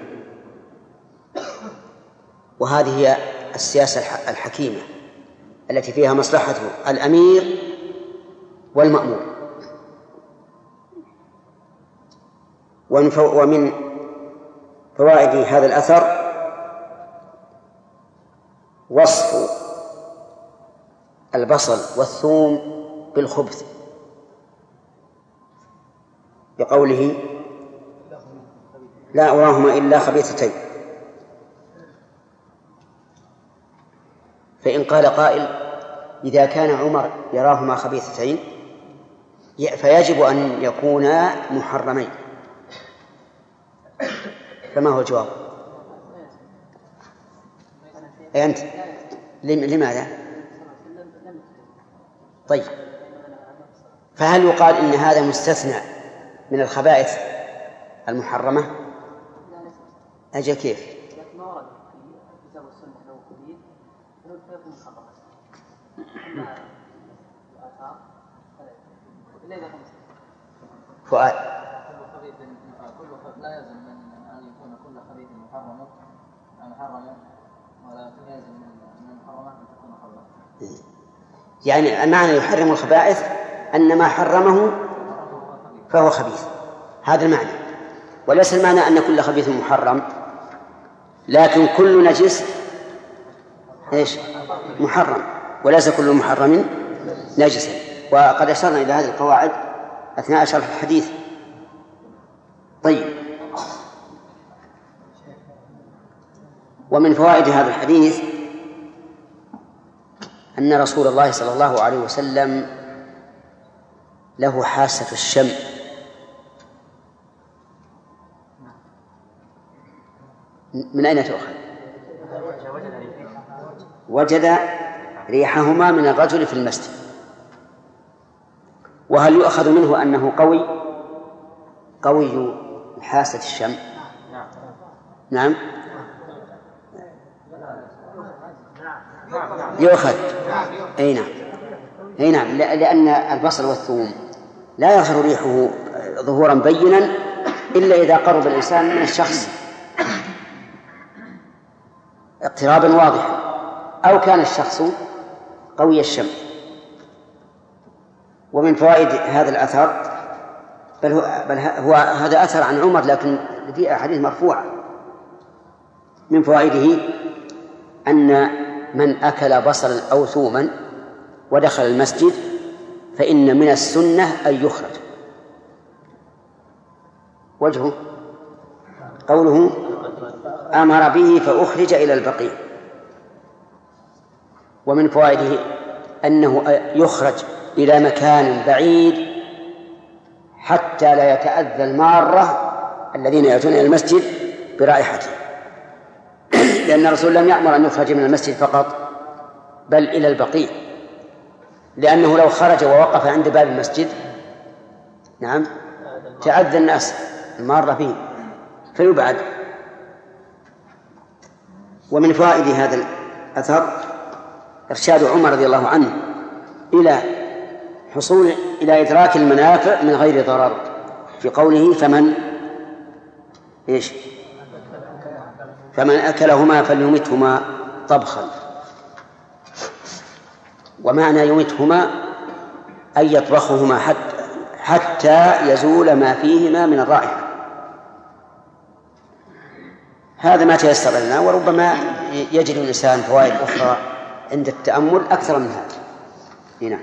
وهذه هي السياسة الحكيمة التي فيها مصلحة الأمير والمأمور. ومن فوائد هذا الأثر وصف البصل والثوم بالخبث بقوله لا أراهما إلا خبيثتين. فإن قال قائل إذا كان عمر يراهما خبيثتين فيجب أن يكونا محرمين، فما هو الجواب؟ أنت لماذا؟ طيب، فهل يقال إن هذا مستثنى من الخبائث المحرمة؟ أجل كيف؟ فؤاد
لا يلزم أن يكون كل خبيث محرما ولكن يلزم من المحرمات أن تكون خبيثة.
يعني المعنى يحرم الخبائث أن ما حرمه فهو خبيث، هذا المعنى، وليس المعنى أن كل خبيث محرم، لكن كل نجس إيش؟ محرم، وليس كل محرم نجسا. وقد أشرنا إلى هذه القواعد أثناء شرح الحديث. طيب، ومن فوائد هذا الحديث أن رسول الله صلى الله عليه وسلم له حاسة الشم، من أين تؤخذ؟ وجد ريحهما من الرجل في المسجد. وهل يؤخذ منه أنه قوي حاسة الشم؟ نعم يؤخذ. أي نعم لأن البصل والثوم لا يظهر ريحه ظهورا بينا إلا إذا قرب الإنسان من الشخص اقترابا واضحا أو كان الشخص قوي الشم. ومن فوائد هذا الأثر بل هو هذا أثر عن عمر لكن في أحاديث مرفوعة. من فوائده أن من أكل بصلا أو ثوما ودخل المسجد فإن من السنة أن يخرج. وجهه قوله أمر به فأخرج إلى البقيع. ومن فوائده أنه يخرج إلى مكان بعيد حتى لا يتأذى المارة الذين يأتون إلى المسجد برائحته، لأن الرسول لم يأمر أن يخرج من المسجد فقط بل إلى البقيع، لأنه لو خرج ووقف عند باب المسجد نعم تعذى الناس المارة فيه فيبعد. ومن فوائد هذا الأثر إرشاد عمر رضي الله عنه إلى إدراك المنافع من غير ضرر في قوله فمن أكلهما فليمتهما طبخا. ومعنى يمتهما أن يطبخهما حتى يزول ما فيهما من الرائحة. هذا ما تيسر لنا، وربما يجد الإنسان فوائد أخرى عند التأمل أكثر من هذا. هنا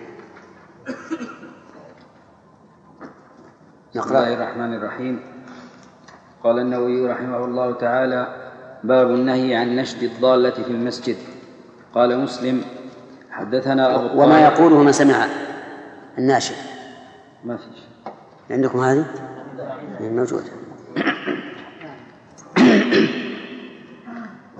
بسم الله الرحمن الرحيم. قال النووي رحمه الله تعالى: باب النهي عن نشد الضالة في المسجد. قال مسلم: حدثنا أبو
وما يقوله من سمع الناشد
ما فيش
عندكم هذه موجودة.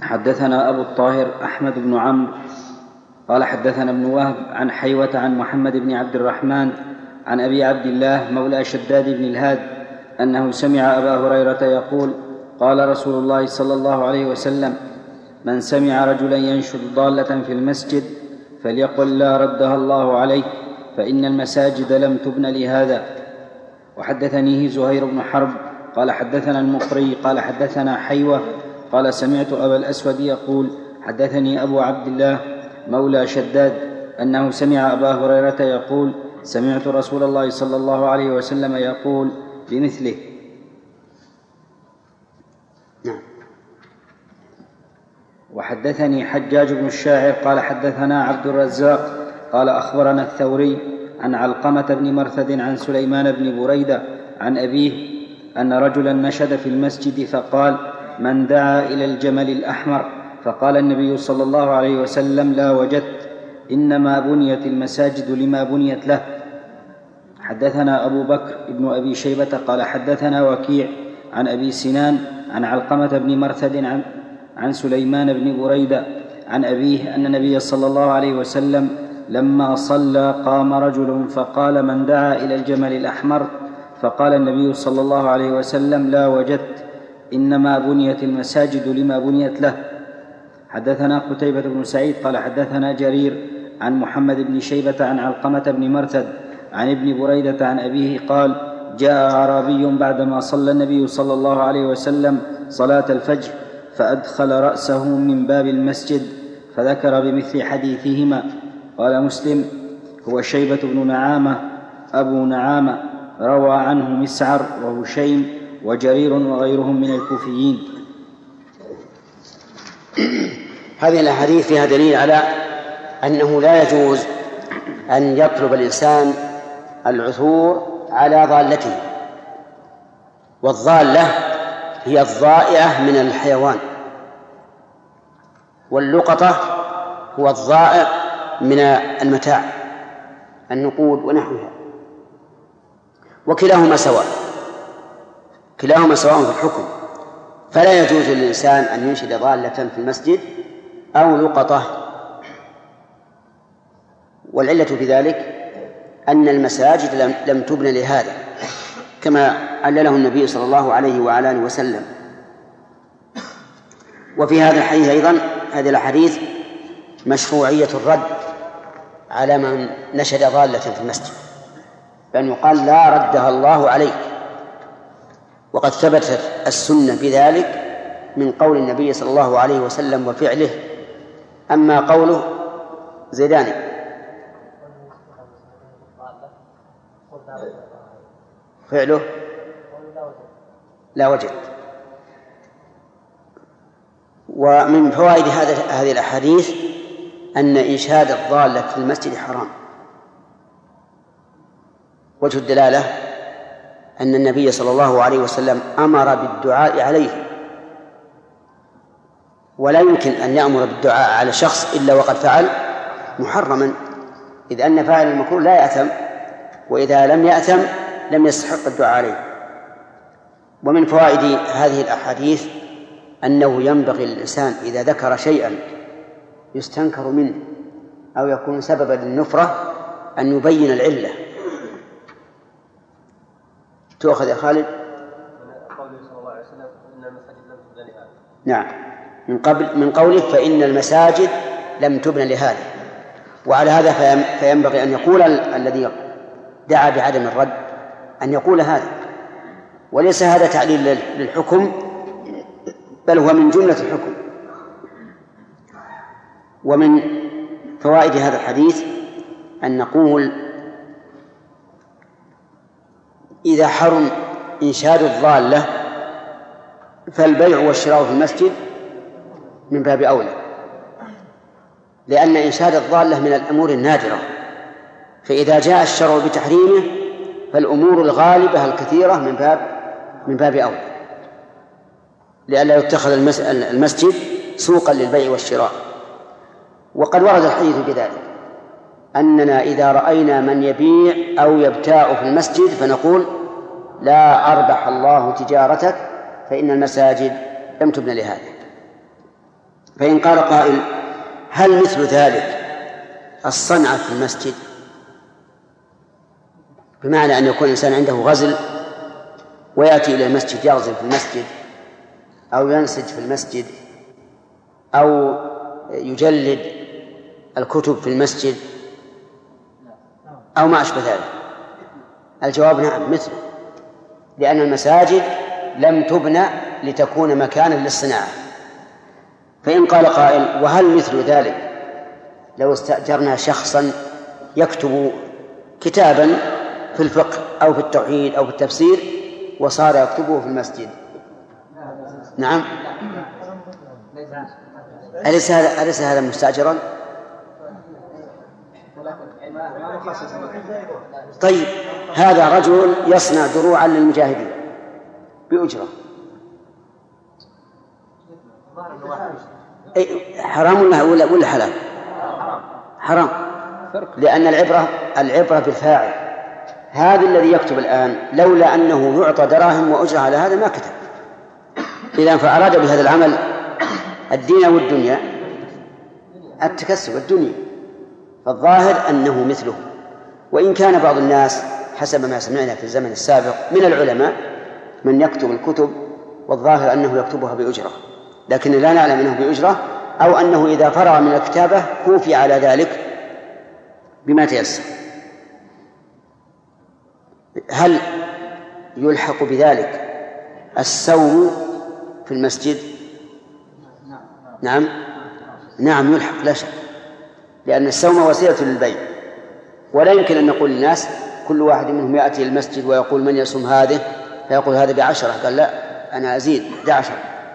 حدثنا أبو الطاهر أحمد بن عمرو قال حدثنا ابن وهب عن حيوة عن محمد بن عبد الرحمن عن أبي عبد الله مولى شداد بن الهاد أنه سمع أبا هريرة يقول قال رسول الله صلى الله عليه وسلم من سمع رجلا ينشد ضالة في المسجد فليقل لا ردها الله عليه فإن المساجد لم تبن لهذا. وحدثنيه زهير بن حرب قال حدثنا المقري قال حدثنا حيوة قال سمعت أبا الأسود يقول حدثني أبو عبد الله مولى شداد أنه سمع أبا هريرة يقول سمعت رسول الله صلى الله عليه وسلم يقول بمثله. وحدثني حجاج بن الشاعر قال حدثنا عبد الرزاق قال أخبرنا الثوري عن علقمة بن مرثد عن سليمان بن بريدة عن أبيه أن رجلا نشد في المسجد فقال من دعا إلى الجمل الأحمر فقال النبي صلى الله عليه وسلم لا وجدت إنما بنيت المساجد لما بنيت له. حدثنا أبو بكر بن أبي شيبة قال حدثنا وكيع عن أبي سنان عن علقمة بن مرثد عن سليمان بن بريدة عن أبيه أن النبي صلى الله عليه وسلم لما صلى قام رجل فقال من دعا إلى الجمل الأحمر فقال النبي صلى الله عليه وسلم لا وجدت إنما بنيت المساجد لما بنيت له. حدثنا قتيبة بن سعيد قال حدثنا جرير عن محمد بن شيبة عن علقمة بن مرثد عن ابن بريدة عن أبيه قال جاء أعرابي بعدما صلى النبي صلى الله عليه وسلم صلاة الفجر فأدخل رأسه من باب المسجد فذكر بمثل حديثهما. قال مسلم هو شيبة بن نعامة أبو نعامة روى عنه مسعر وهشيم وجرير وغيرهم من الكوفيين.
هذه الأحاديث فيها دليل على أنه لا يجوز أن يطلب الإنسان العثور على ضالته، والضالة هي الضائعة من الحيوان، واللقطة هو الضائع من المتاع النقود ونحوها، وكلاهما سواء في الحكم، فلا يجوز للإنسان أن ينشد ضالة في المسجد أو لقطة. والعلة في ذلك أن المساجد لم تبن لهذا كما علله النبي صلى الله عليه وعلى آله وسلم. وفي هذا الحديث أيضا هذه الأحاديث مشروعية الرد على من نشد ضالة في المسجد، بأن يقال لا ردها الله عليك، وقد ثبتت السنة بذلك من قول النبي صلى الله عليه وسلم وفعله. أما قوله زيداني فعله لا وجد. ومن فوائد هذه الأحاديث أن إنشاد الضالة في المسجد حرام. وجه الدلالة أن النبي صلى الله عليه وسلم أمر بالدعاء عليه، ولا يمكن أن يأمر بالدعاء على شخص إلا وقد فعل محرما، إذ أن فاعل المكروه لا يأثم، وإذا لم يأثم لم يستحق الدعاء عليه. ومن فوائد هذه الأحاديث أنه ينبغي للإنسان إذا ذكر شيئا يستنكر منه أو يكون سببا للنفرة أن يبين العلة. تؤخذ يا خالد
قوله صلى الله عليه وسلم إن المساجد لم تبن لهذا.
نعم، من قوله فإن المساجد لم تبن لهذا. وعلى هذا فينبغي أن يقول الذي دعا بعدم الرد أن يقول هذا، وليس هذا تعليل للحكم، بل هو من جملة الحكم. ومن فوائد هذا الحديث أن نقول إذا حرم إنشاد الضالة فالبيع والشراء في المسجد من باب أولى، لأن إنشاد الضالة من الأمور النادرة، فإذا جاء الشرع بتحريمه فالأمور الغالبة الكثيرة من باب أولى، لئلا يتخذ المسجد سوقا للبيع والشراء. وقد ورد الحديث بذلك أننا إذا رأينا من يبيع أو يبتاع في المسجد فنقول لا أربح الله تجارتك فإن المساجد لم تبن لهذا. فإن قال قائل هل مثل ذلك الصنعة في المسجد، بمعنى أن يكون الإنسان عنده غزل ويأتي إلى المسجد يغزل في المسجد أو ينسج في المسجد أو يجلد الكتب في المسجد أو ما أشبه ذلك؟ الجواب نعم مثله، لأن المساجد لم تبنى لتكون مكانا للصناعة. فإن قال قائل وهل مثل ذلك لو استأجرنا شخصا يكتب كتابا في الفقه أو في التوحيد أو في التفسير وصار يكتبه في المسجد؟ نعم. أليس هذا مستأجرا؟ طيب هذا رجل يصنع دروعا للمجاهدين بأجرة، حرام ولا حلال؟ حرام، لأن العبرة بالفاعل. هذا الذي يكتب الآن لولا أنه يعطى دراهم وأجرة على هذا ما كتب. إذن فأراد بهذا العمل الدين والدنيا، التكسب الدنيا، فالظاهر أنه مثله. وإن كان بعض الناس حسب ما سمعنا في الزمن السابق من العلماء من يكتب الكتب والظاهر أنه يكتبها بأجرة، لكن لا نعلم أنه بأجرة أو أنه إذا فرغ من الكتابة كوفي على ذلك بما تيسر. هل يلحق بذلك السوم في المسجد؟ نعم يلحق لا شك، لأن السوم وسيلة للبيع، ولا يمكن أن نقول للناس كل واحد منهم يأتي المسجد ويقول من يصوم هذه فيقول هذا ب10، قال لا أنا أزيد 11،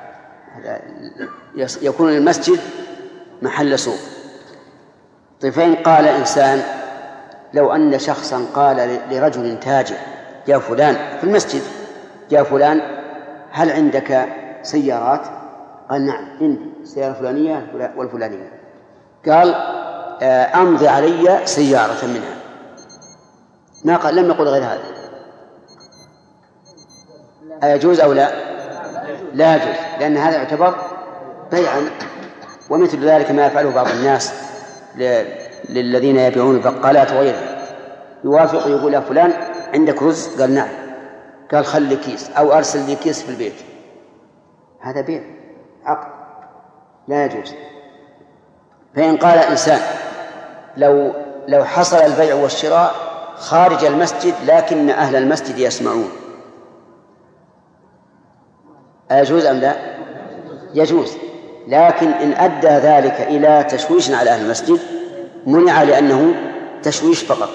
يكون المسجد محل سوق. طيب فإن قال إنسان لو أن شخصا قال لرجل تاجر يا فلان في المسجد يا فلان هل عندك سيارات؟ قال نعم عندي السيارة الفلانية والفلانية. قال أمضي علي سيارة منها، ما قال لم يقل غير هذا، أيجوز أو لا؟ لا يجوز، لأن هذا يعتبر بيعا. ومثل ذلك ما يفعله بعض الناس للذين يبيعون البقالات وغيرها، يوافق يقول يا فلان عندك رز؟ قال نعم، قال خلي كيس أو أرسل لي كيس في البيت، هذا بيع عقد لا يجوز. فإن قال إنسان لو حصل البيع والشراء خارج المسجد لكن أهل المسجد يسمعون، أيجوز أم لا؟ يجوز، لكن إن أدى ذلك إلى تشويش على أهل المسجد منع، لأنه تشويش فقط.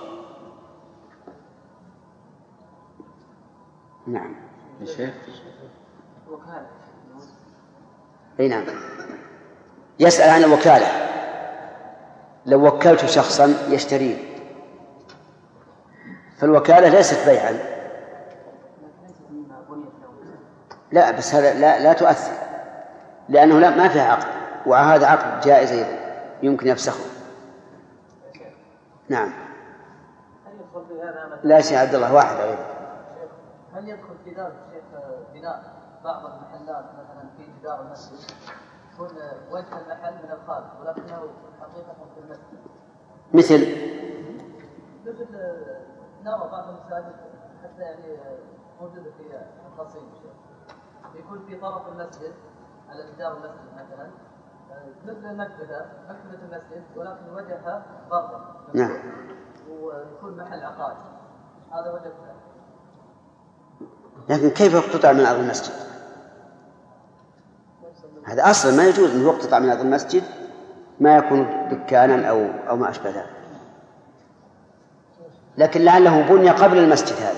نعم الشيخ. أي نعم، يسأل عن الوكالة. لو وكلت شخصا يشتريه فالوكالة ليست بيعا، لا بس هذا لا تؤثر، لأنه ما فيها عقد، وهذا عقد جائز أيضا يمكن يفسخه. نعم. لا شيء عبد الله واحد أيضا.
هل يدخل في ذلك شيخ بناء بعض المحلات مثلا في جدار المسجد يكون وجه المحل من الخارج ولكنه حقيقة في المسجد،
مثل
نرى بعض المساجد حتى يعني موجودة في القصيم يكون في طرف المسجد على جدار المسجد مثلا مثل مكتبة المسجد ولكن وجهها برا،
نعم،
ويكون محل عقار، هذا وجه ذلك.
لكن كيف يقتطع من أرض المسجد؟ هذا أصلا ما يجوز أن يقتطع من أرض المسجد ما يكون دكانا أو ما أشبه ذلك، لكن لعله بني قبل المسجد هذا.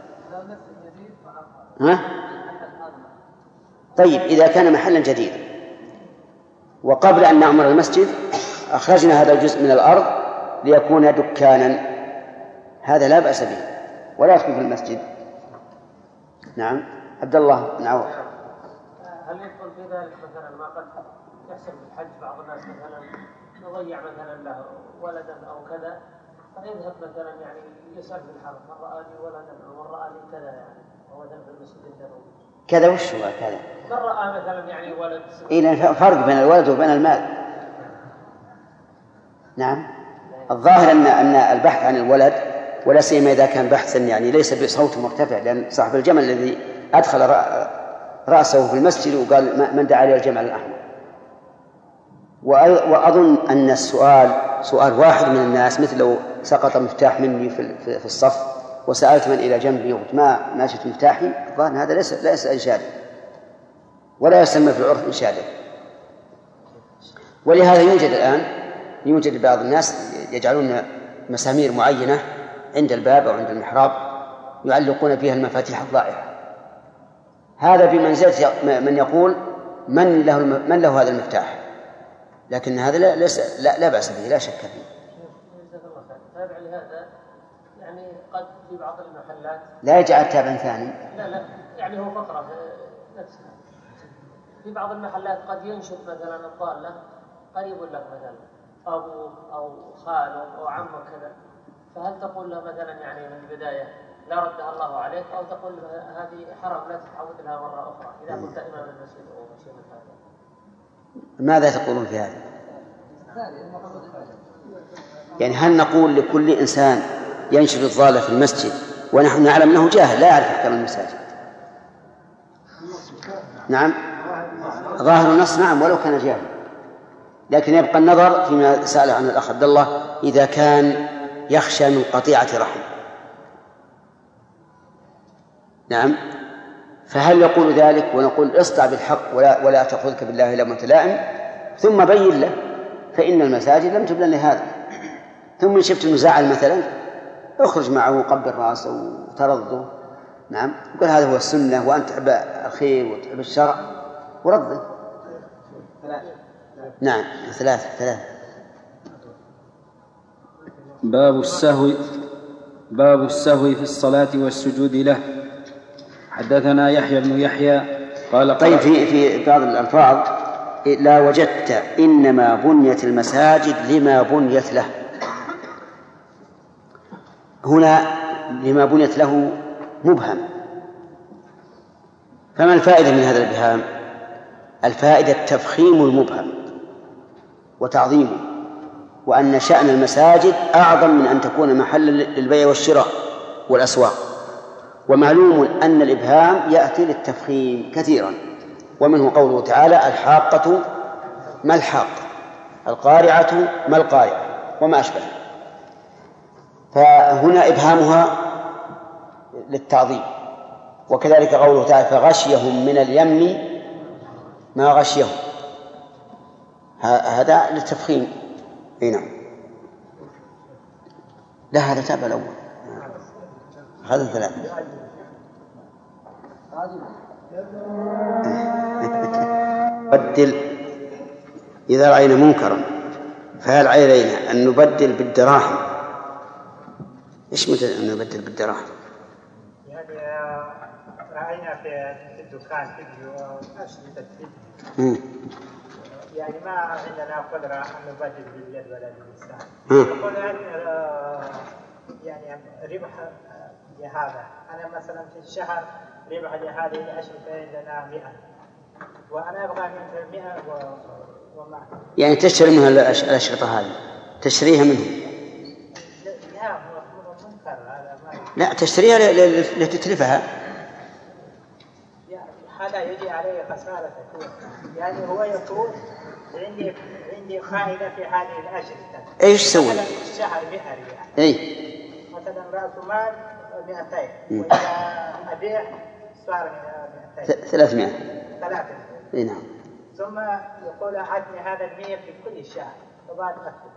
ها؟ طيب إذا كان محلا جديدا وقبل أن نعمر المسجد أخرجنا هذا الجزء من الأرض ليكون دكانا، هذا لا بأس به ولا يدخل في المسجد. نعم. عبد الله بن عوف.
هل يدخل في ذلك مثلا ما قد يحصل بالحج بعض الناس مثلا يضيع مثلا له ولدا أو كذا فيذهب مثلا يعني يسأل في الحرم من رأى لي ولدا أو من رأى لي كذا يعني هو ذنب المسجد النبوي
كذا وش هو كذا؟
من رأى مثلا يعني ولد
لأن فرق بين الولد وبين المال. نعم، الظاهر أن البحث عن الولد، ولا سيما إذا كان بحثا يعني ليس بصوت مرتفع، لأن صاحب الجمل الذي أدخل رأسه في المسجد وقال من دعا لي الجمل الأحمر. وأظن أن السؤال سؤال واحد من الناس، مثل لو سقط مفتاح مني في الصف وسألت من إلى جنبي وقلت ما شفت مفتاحي، الظاهر هذا ليس إنشادا ولا يسمى في العرف إنشادا. ولهذا يوجد بعض الناس يجعلون مسامير معينة عند الباب أو عند المحراب يعلقون فيها المفاتيح الضائعة. هذا بمنزلة من يقول من له هذا المفتاح، لكن هذا لا بأس به، لا شك فيه.
تابع لهذا يعني قد في بعض المحلات
لا يجعل تابعا ثاني،
لا يعني هو فقرة نفسها. في بعض المحلات قد ينشط مثلا الضالة قريب لك مثلا أبوك أو خالك أو عمك كذا، فهل تقول له مثلا يعني من البداية لا ردها الله عليك، أو تقول له هذه حرام لا تتعود لها مرة أخرى إذا كنت إمام المسجد أو شيء من هذا؟
ماذا تقولون في هذا؟ يعني هل نقول لكل إنسان ينشر الضالة في المسجد ونحن نعلم أنه جاهل لا يعرف أحكام المساجد؟ نعم، ظاهر النص نعم ولو كان جاهل، لكن يبقى النظر فيما سأل عن الأخ عبد الله إذا كان يخشى من قطيعة رحم. نعم، فهل يقول ذلك ونقول اصدع بالحق ولا تأخذك بالله لومة لائم، ثم بين له فإن المساجد لم تبنى لهذا، ثم شفت المزعل مثلا اخرج معه وقبل راسه وترضه. نعم، يقول هذا هو السنة وأنت تحب الخير وتحب الشرع ورضه. نعم، ثلاثة.
باب السهو في الصلاة والسجود له. حدثنا يحيى بن يحيى قال
طيب في بعض الألفاظ لا وجدت إنما بنيت المساجد لما بنيت له، هنا لما بنيت له مبهم، فما الفائدة من هذا الإبهام؟ الفائدة تفخيم المبهم وتعظيمه، وأن شأن المساجد أعظم من أن تكون محلا للبيع والشراء والأسواق. ومعلوم أن الإبهام يأتي للتفخيم كثيرا، ومنه قوله تعالى الحاقة ما الحاقة، القارعة ما القارعة وما أشبه. فهنا إبهامها للتعظيم. وكذلك قوله تعالى فغشيهم من اليم ما غشيهم، هذا للتفخيم. نعم، لا هذا تابع الأول، هذا ثلاثة. بدل إذا رأينا منكرا فهل علينا أن نبدل بالدراهم؟ إيش متى أن نبدل بالدراهم؟
يعني رأينا في الدكان فيديو أشرطة فيديو، يعني ما عندنا قدرة أن نبدل باليد ولا باللسان. يقول يعني ربح لهذا، أنا مثلا في الشهر ربح لهذه الأشرطة عندنا 100، وأنا أبغى من 100 وما
يعني تشتري منها الأشرطة هذه، تشتريها منه؟
لا منكر هذا
لا، تشتريها لتتلفها.
هذا يجي عليه خسارة كثيرة. يعني هو يقول عندي فائدة في هذه الأشرطة.
إيش سوي؟
مثلا في الشهر 100 ريال. مثلا رأس مال 200، وإذا أبيع صار
300. نعم.
ثم يقول أعطني هذا 100 في كل شهر وبعد أكتب.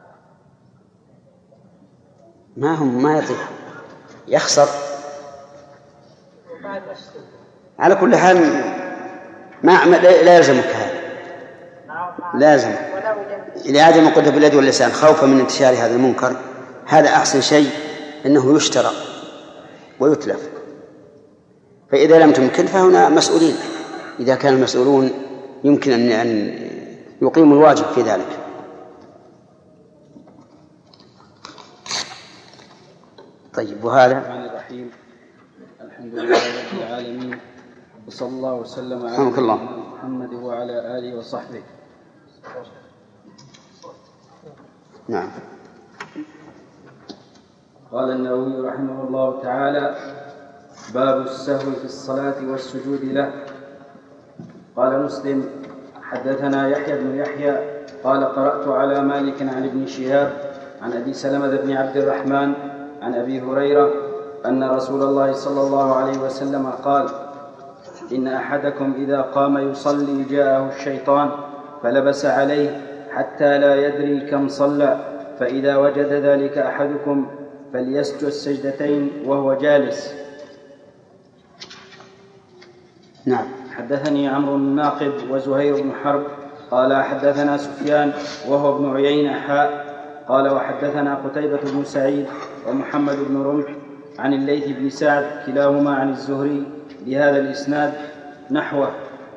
ما يطيح، يخسر.
وبعد أشتري.
على كل حال لا يلزمك هذا، لازم لعدم القدرة باليد واللسان خوفا من انتشار هذا المنكر. هذا أحسن شيء أنه يشترى ويتلف، فإذا لم تمكن فهنا مسؤولين، إذا كان المسؤولون يمكن أن يقيموا الواجب في ذلك. طيب، وهذا
الرحمن الرحيم. الحمد لله رب العالمين، وصلى الله وسلم على محمد وعلى آله وصحبه.
نعم.
قال النووي رحمه الله تعالى: باب السهو في الصلاة والسجود له. قال مسلم: حدثنا يحيى بن يحيى قال: قرأت على مالك عن ابن شهاب عن أبي سلمة بن عبد الرحمن عن أبي هريرة أن رسول الله صلى الله عليه وسلم قال: إن أحدكم إذا قام يصلي جاءه الشيطان فلبس عليه حتى لا يدري كم صلى، فإذا وجد ذلك أحدكم فليسجد سجدتين وهو جالس.
نعم.
حدثني عمرو الناقد وزهير بن حرب قال: حدثنا سفيان وهو ابن عيينة قال: وحدثنا قتيبة بن سعيد ومحمد بن رمح عن الليث بن سعد كلاهما عن الزهري بهذا الإسناد نحوه.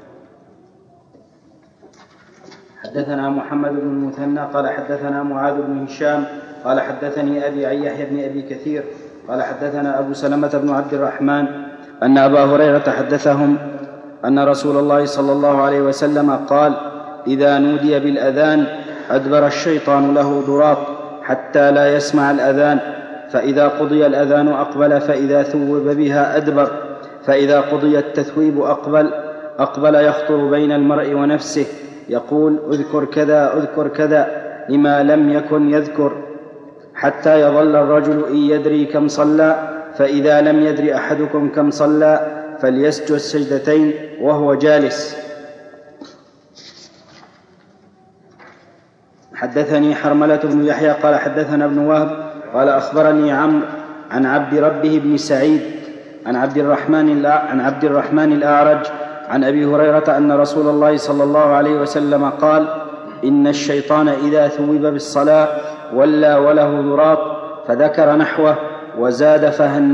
حدثنا محمد بن المثنى قال: حدثنا معاذ بن هشام قال: حدثني أبي عن يحيى بن أبي كثير قال: حدثنا أبو سلمة بن عبد الرحمن أن أبا هريرة حدثهم أن رسول الله صلى الله عليه وسلم قال: إذا نودي بالأذان أدبر الشيطان له ضراط حتى لا يسمع الأذان، فإذا قضي الأذان أقبل، فإذا ثوب بها أدبر، فإذا قضي التثويب أقبل يخطر بين المرء ونفسه يقول: اذكر كذا اذكر كذا لما لم يكن يذكر، حتى يظل الرجل إن يدري كم صلى، فإذا لم يدري أحدكم كم صلى فليسجد سجدتين وهو جالس. حدثني حرملة بن يحيى قال: حدثنا ابن وهب قال: أخبرني عمرو عن عبد ربه بن سعيد عن عبد الرحمن الأعرج عن أبي هريرة أن رسول الله صلى الله عليه وسلم قال: إن الشيطان إذا ثوب بالصلاة ولى وله ضراط، فذكر نحوه وزاد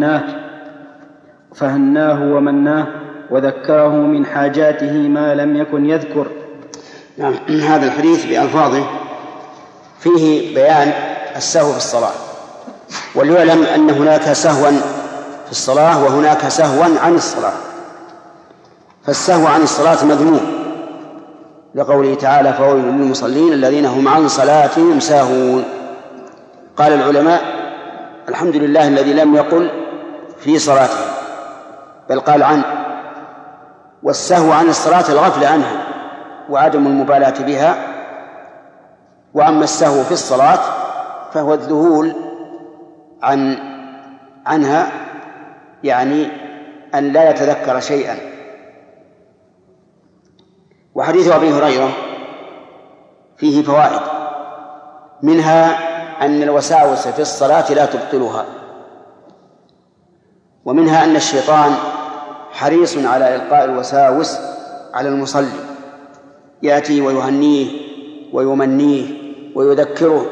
فهناه ومناه وذكره من حاجاته ما لم يكن يذكر.
نعم. هذا الحديث بألفاظه فيه بيان السهو في الصلاة، وليعلم أن هناك سهوا في الصلاة وهناك سهوا عن الصلاة. فالسهو عن الصلاة مذموم لقوله تعالى: فويل للمصلين الذين هم عن صلاتهم ساهون. قال العلماء: الحمد لله الذي لم يقل في صلاته بل قال عنه. والسهو عن الصلاة الغفلة عنها وعدم المبالاة بها، وأما السهو في الصلاة فهو الذهول عنها، يعني أن لا يتذكر شيئا. وحديث أبي هريرة فيه فوائد، منها أن الوساوس في الصلاة لا تبطلها، ومنها أن الشيطان حريص على إلقاء الوساوس على المصلي، يأتي ويهنيه ويمنيه ويذكره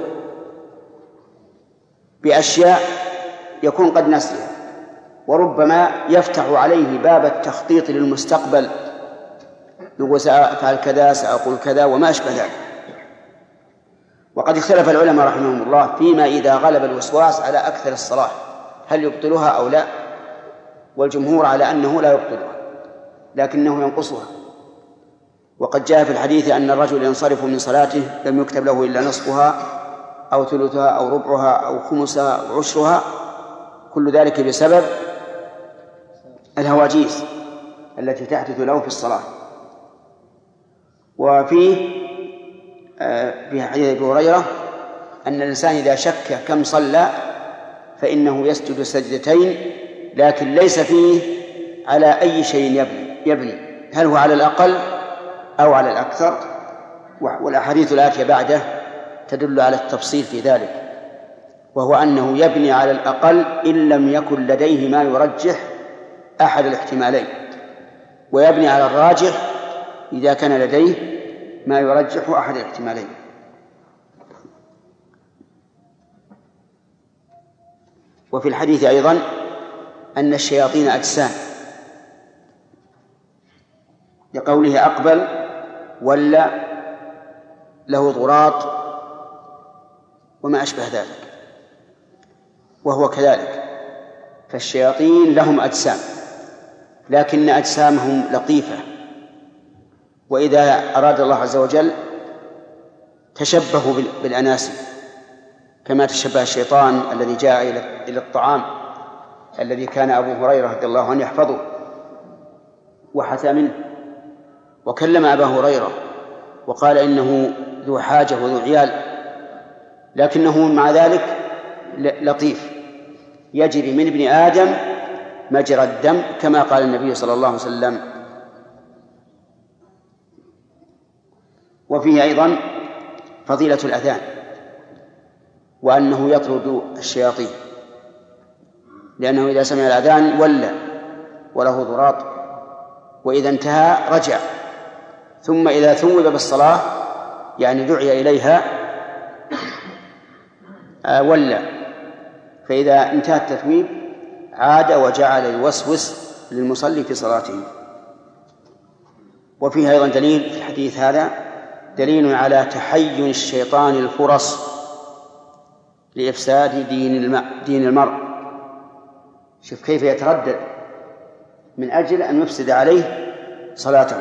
بأشياء يكون قد نسيها، وربما يفتح عليه باب التخطيط للمستقبل، يقول سأفعل كذا سأقول كذا وما أشبه ذلك. وقد اختلف العلماء رحمهم الله فيما إذا غلب الوسواس على أكثر الصلاة هل يبطلها أو لا، والجمهور على أنه لا يبطلها لكنه ينقصها. وقد جاء في الحديث أن الرجل ينصرف من صلاته لم يكتب له إلا نصفها أو ثلثها أو ربعها أو خمسها أو عشرها، كل ذلك بسبب الهواجيس التي تحدث له في الصلاة. وفيه في حديث أبي هريرة أن الإنسان إذا شك كم صلى فإنه يسجد سجدتين، لكن ليس فيه على أي شيء يبني، هل هو على الأقل أو على الأكثر. والأحاديث الآتية بعده تدل على التفصيل في ذلك، وهو أنه يبني على الأقل إن لم يكن لديه ما يرجح أحد الاحتمالين، ويبني على الراجح إذا كان لديه ما يرجح أحد الاحتمالين. وفي الحديث أيضا أن الشياطين أجسام، لقوله أقبل ولا له ضراط وما أشبه ذلك، وهو كذلك. فالشياطين لهم أجسام، لكن أجسامهم لطيفة، وإذا أراد الله عز وجل تشبهوا بالأناسي كما تشبه الشيطان الذي جاء إلى الطعام الذي كان أبو هريرة رضي الله عنه يحفظه وحثى منه، وكلم أبا هريرة وقال إنه ذو حاجة وذو عيال، لكنه مع ذلك لطيف يجري من ابن آدم مجرى الدم كما قال النبي صلى الله عليه وسلم. وفيه أيضا فضيلة الأذان، وأنه يطرد الشياطين، لأنه إذا سمع الأذان ولى وله ضراط، وإذا انتهى رجع، ثم إذا ثوب بالصلاة يعني دعي إليها ولى، فإذا انتهى التثويب عاد وجعل يوسوس للمصلي في صلاته. وفيها أيضا دليل في الحديث هذا دليل على تحين الشيطان الفرص لإفساد دين المرء. شوف كيف يتردد من أجل أن يفسد عليه صلاته.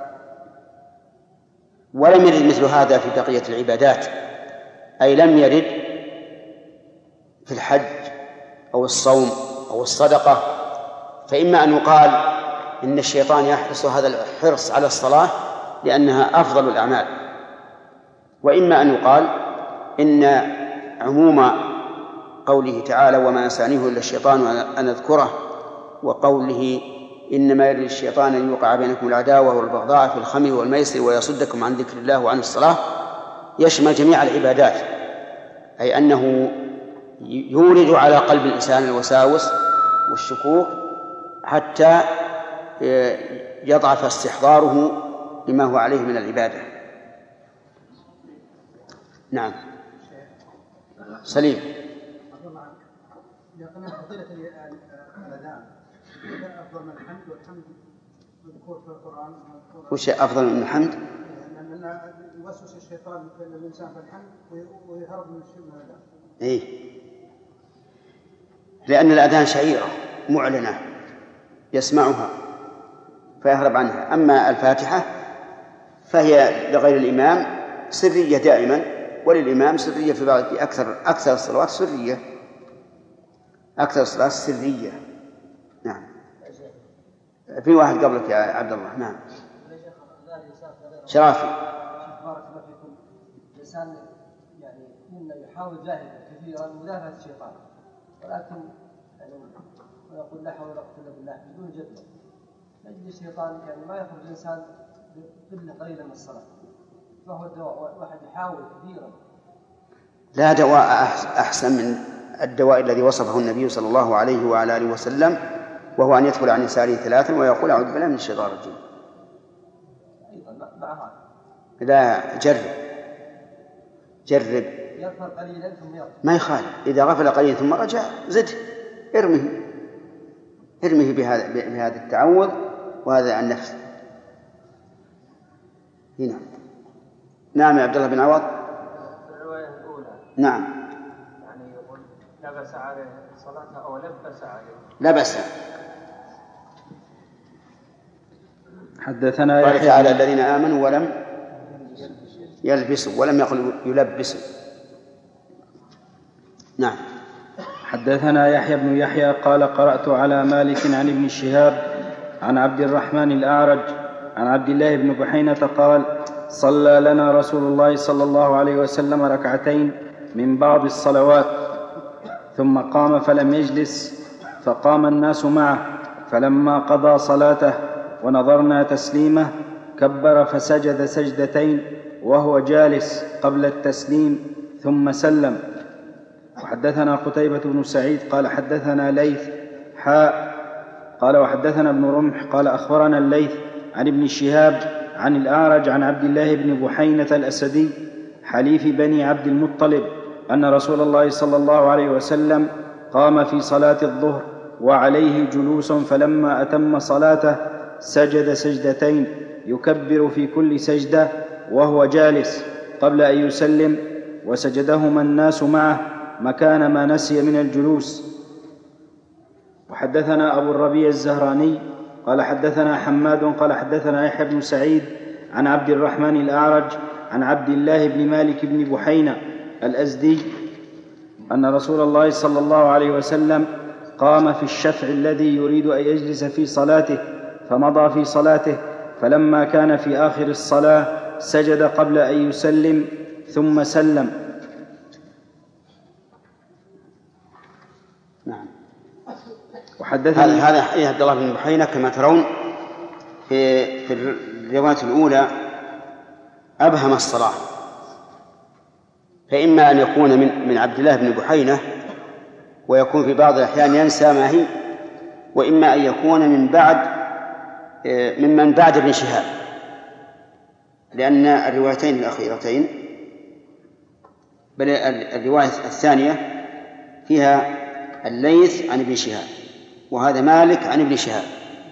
ولم يرد مثل هذا في بقية العبادات، أي لم يرد في الحج أو الصوم أو الصدقة، فإما أن يقال إن الشيطان يحرص هذا الحرص على الصلاة لأنها أفضل الأعمال، وإما أن يقال إن عموم قوله تعالى وما نسانيه إلا الشيطان أن أذكره، وقوله إنما يريد الشيطان أن يوقع بينكم العداوة والبغضاء في الخمر والميسر ويصدكم عن ذكر الله وعن الصلاة، يشمل جميع العبادات، أي أنه يولد على قلب الإنسان الوساوس والشكوك حتى يضعف استحضاره لما هو عليه من العبادة. نعم سليم.
فضيلة الأذان أفضل من الحمد، والحمد مذكور في القرآن.
وش أفضل من الحمد؟
لأن يوسوس الشيطان الإنسان في الحمد ويهرب من الشيء من الأذان.
إيه، لأن الأذان شعيرة معلنة يسمعها فيهرب عنها. أما الفاتحة فهي لغير الإمام سرية دائما، وللإمام سرية في بعض أكثر الصلوات سرية، أكثر الصلاة سرية. نعم. في واحد قبلك يا عبد الله. نعم شرافي.
بارك الله فيكم. الإنسان يعني منا يحاول جاهدا كثيرا مدافعة الشيطان، ولكن يعني ويقول لا حول ولا قوة إلا بالله بدون جدوى، نجد الشيطان يعني ما يخرج الإنسان إلا قليلا من الصلاة، فهو الدواء. واحد يحاول كثيرا.
لا دواء أحسن من الدواء الذي وصفه النبي صلى الله عليه وعلى آله وسلم، وهو أن يدخل عن يساره ثلاثا ويقول أعوذ بالله من الشيطان الرجيم. لا جرب
يغفل قليلا ثم يغفل،
ما يخالف. إذا غفل قليلا ثم رجع زد ارمه بهذا التعوذ وهذا عن نفسه. هنا. نعم يا عبد الله بن عوض.
الرواية الأولى
نعم
يعني يقول لبس عليه صلاته أو لبس عليه.
لبس.
حدثنا
قال تعالى الذين آمنوا ولم يلبسوا، ولم يقل يلبسوا. نعم.
حدثنا يحيى بن يحيى قال قرأت على مالك عن ابن شهاب عن عبد الرحمن الأعرج عن عبد الله بن بحينة قال صلى لنا رسول الله صلى الله عليه وسلم ركعتين من بعض الصلوات، ثم قام فلم يجلس، فقام الناس معه، فلما قضى صلاته ونظرنا تسليمه كبر فسجد سجدتين وهو جالس قبل التسليم ثم سلم. وحدثنا قتيبة بن سعيد قال حدثنا ليث قال وحدثنا ابن رمح قال أخبرنا الليث عن ابن شهاب عن الأعرج عن عبد الله بن بحينة الأسدي حليف بني عبد المطلب أن رسول الله صلى الله عليه وسلم قام في صلاة الظهر وعليه جلوس، فلما أتم صلاته سجد سجدتين يكبر في كل سجدة وهو جالس قبل أن يسلم، وسجدهما الناس معه مكان ما نسي من الجلوس. وحدثنا أبو الربيع الزهراني قال حدثنا حماد قال حدثنا يحيى بن سعيد عن عبد الرحمن الأعرج عن عبد الله بن مالك بن بحينة الأزدي أن رسول الله صلى الله عليه وسلم قام في الشفع الذي يريد أن يجلس في صلاته فمضى في صلاته، فلما كان في آخر الصلاة سجد قبل أن يسلم ثم سلم.
نعم.
وحدثني
هذا حديث عبد الله بن بحينة كما ترون في الرواية الأولى أبهم الصلاة، فإما أن يكون من عبد الله بن بحينة ويكون في بعض الأحيان ينسى ما هي، وإما أن يكون ممن بعد ابن شهاب، لأن الروايتين الأخيرتين بل الرواية الثانية فيها الليث عن ابن شهاب وهذا مالك عن ابن شهاب،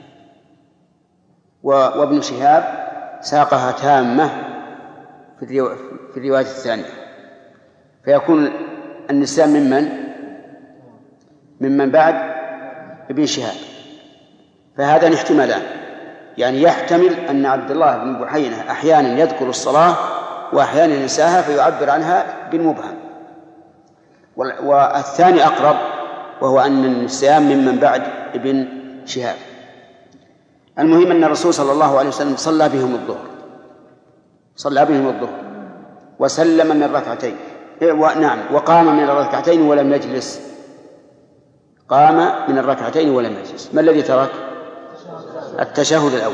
وابن شهاب ساقها تامة في الرواية الثانية، فيكون النسيان ممن بعد ابن شهاب. فهذان احتمالان، يعني يحتمل أن عبد الله بن بحينة أحيانا يذكر الصلاة وأحيانا ينساها فيعبر عنها بالمبهم، والثاني أقرب وهو أن النسيان ممن بعد ابن شهاب. المهم أن الرسول صلى الله عليه وسلم صلى بهم الظهر وسلم من ركعتين، وقام من الركعتين ولم يجلس، قام من الركعتين ولم يجلس. ما الذي ترك؟ التشهد الأول،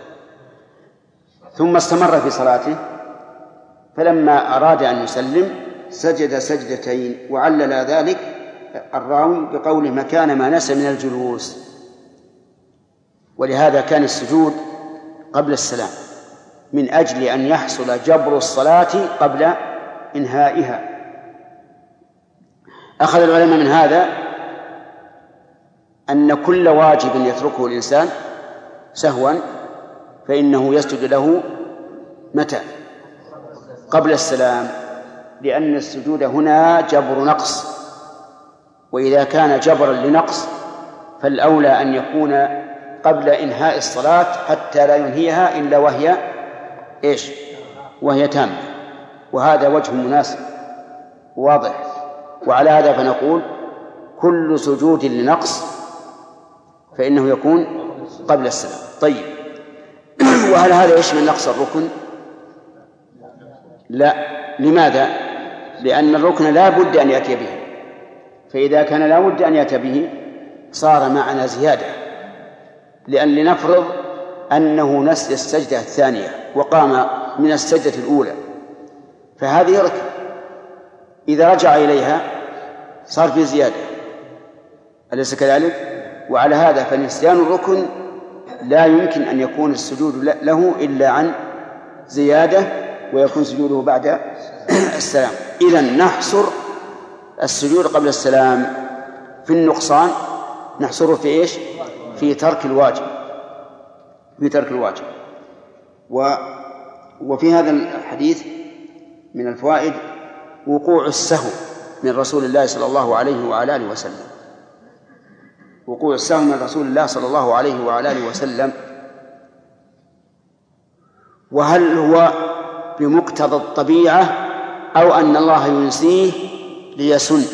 ثم استمر في صلاته، فلما أراد أن يسلم سجد سجدتين، وعلل ذلك الراوي بقوله مكان ما نسى من الجلوس، ولهذا كان السجود قبل السلام من أجل أن يحصل جبر الصلاة قبل إنهائها. أخذ العلماء من هذا أن كل واجب يتركه الإنسان سهوا فإنه يسجد له متى؟ قبل السلام، لأن السجود هنا جبر نقص، وإذا كان جبرا لنقص فالأولى أن يكون قبل إنهاء الصلاة حتى لا ينهيها إلا وهي تامة، وهذا وجه مناسب واضح. وعلى هذا فنقول كل سجود لنقص فإنه يكون قبل السلام. طيب، وهل هذا يشمل نقص الركن؟ لا. لماذا؟ لأن الركن لا بد أن يأتي به، فإذا كان لا بد أن يأتي به صار معنا زيادة، لأن لنفرض أنه نسي السجدة الثانية وقام من السجدة الأولى، فهذه ركن، إذا رجع إليها صار في زيادة، أليس كذلك؟ وعلى هذا فنسيان الركن لا يمكن أن يكون السجود له إلا عن زيادة، ويكون سجوده بعد السلام. إذن نحصر السجود قبل السلام في النقصان، نحصره في إيش؟ في ترك الواجب، وفي هذا الحديث من الفوائد وقوع السهو من رسول الله صلى الله عليه وعلى آله وسلم، وقوع السهو من رسول الله صلى الله عليه وعلى آله وسلم. وهل هو بمقتضى الطبيعة أو أن الله ينسيه ليسن؟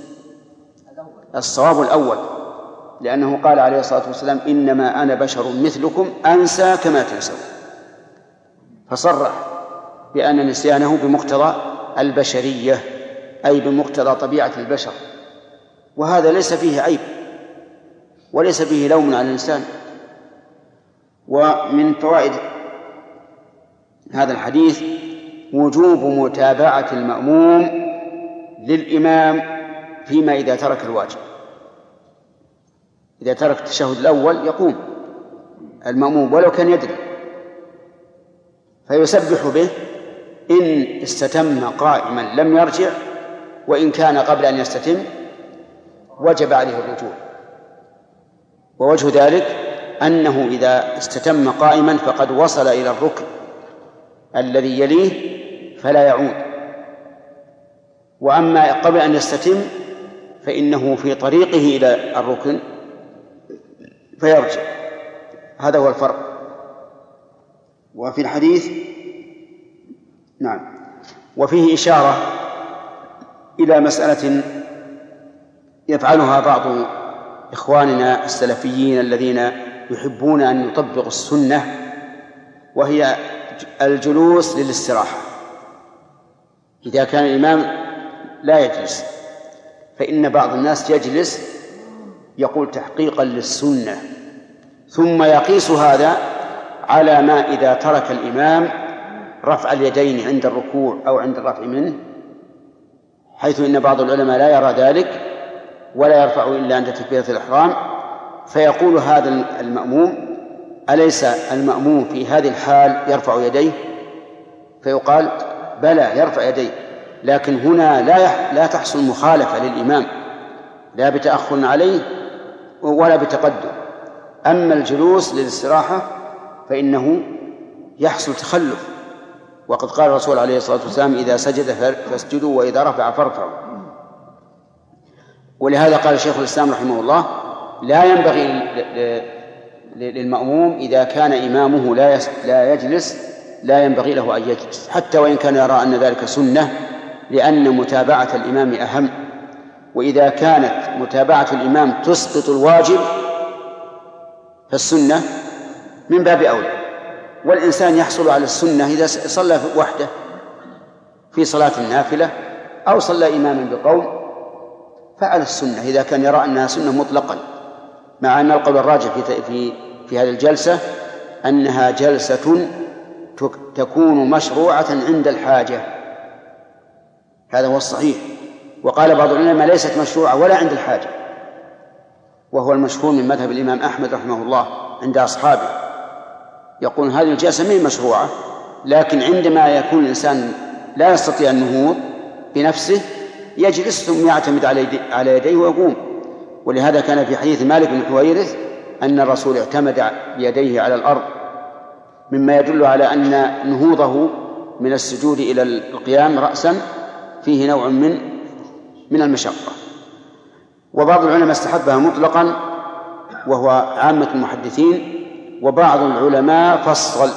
الصواب الأول، لأنه قال عليه الصلاة والسلام إنما أنا بشر مثلكم أنسى كما تنسون، فصرح بأن نسيانه بمقتضى البشرية، أي بمقتضى طبيعة البشر، وهذا ليس فيه عيب وليس فيه لوم على الإنسان. ومن فوائد هذا الحديث وجوب متابعة المأموم للإمام فيما إذا ترك الواجب. إذا ترك التشهد الأول يقوم المأموم ولو كان يدري، فيسبح به، إن استتم قائما لم يرجع، وإن كان قبل أن يستتم وجب عليه الرجوع. ووجه ذلك أنه إذا استتم قائما فقد وصل إلى الركن الذي يليه فلا يعود، وأما قبل أن يستتم فإنه في طريقه إلى الركن فيرجع. هذا هو الفرق. وفي الحديث نعم وفيه إشارة إلى مسألة يفعلها بعض إخواننا السلفيين الذين يحبون أن يطبقوا السنة، وهي الجلوس للاستراحة. إذا كان الإمام لا يجلس فإن بعض الناس يجلس يقول تحقيقا للسنة، ثم يقيس هذا على ما إذا ترك الإمام رفع اليدين عند الركوع أو عند الرفع منه، حيث إن بعض العلماء لا يرى ذلك ولا يرفع إلا عند تكبيرة الإحرام، فيقول هذا المأموم أليس المأموم في هذه الحال يرفع يديه؟ فيقال بلى يرفع يديه، لكن هنا لا تحصل مخالفة للإمام لا بتأخر عليه ولا بتقدم. أما الجلوس للاستراحة فإنه يحصل تخلف، وقد قال الرسول عليه الصلاة والسلام إذا سجد فاسجدوا وإذا رفع فارفعوا. ولهذا قال شيخ الإسلام رحمه الله لا ينبغي للمأموم إذا كان إمامه لا يجلس لا ينبغي له أن يجلس حتى وإن كان يرى أن ذلك سنة، لأن متابعة الإمام أهم، وإذا كانت متابعة الإمام تسقط الواجب فالسنة من باب أولى. والإنسان يحصل على السنة إذا صلى وحده في صلاة النافلة أو صلى إماما بقوم فعل السنة إذا كان يرى أنها سنة مطلقا، مع أن القول الراجح في هذه الجلسة أنها جلسة تكون مشروعة عند الحاجة، هذا هو الصحيح. وقال بعض العلماء ليست مشروعة ولا عند الحاجة، وهو المشهور من مذهب الإمام أحمد رحمه الله عند أصحابه، يقول هذه الجلسة من مشروعة، لكن عندما يكون الإنسان لا يستطيع النهوض بنفسه يجلس ثم يعتمد على يديه ويقوم. ولهذا كان في حديث مالك بن حويرث أن الرسول اعتمد بيديه على الأرض، مما يدل على أن نهوضه من السجود إلى القيام رأسا فيه نوع من المشقة. وبعض العلماء استحبها مطلقا وهو عامة المحدثين، وبعض العلماء فصل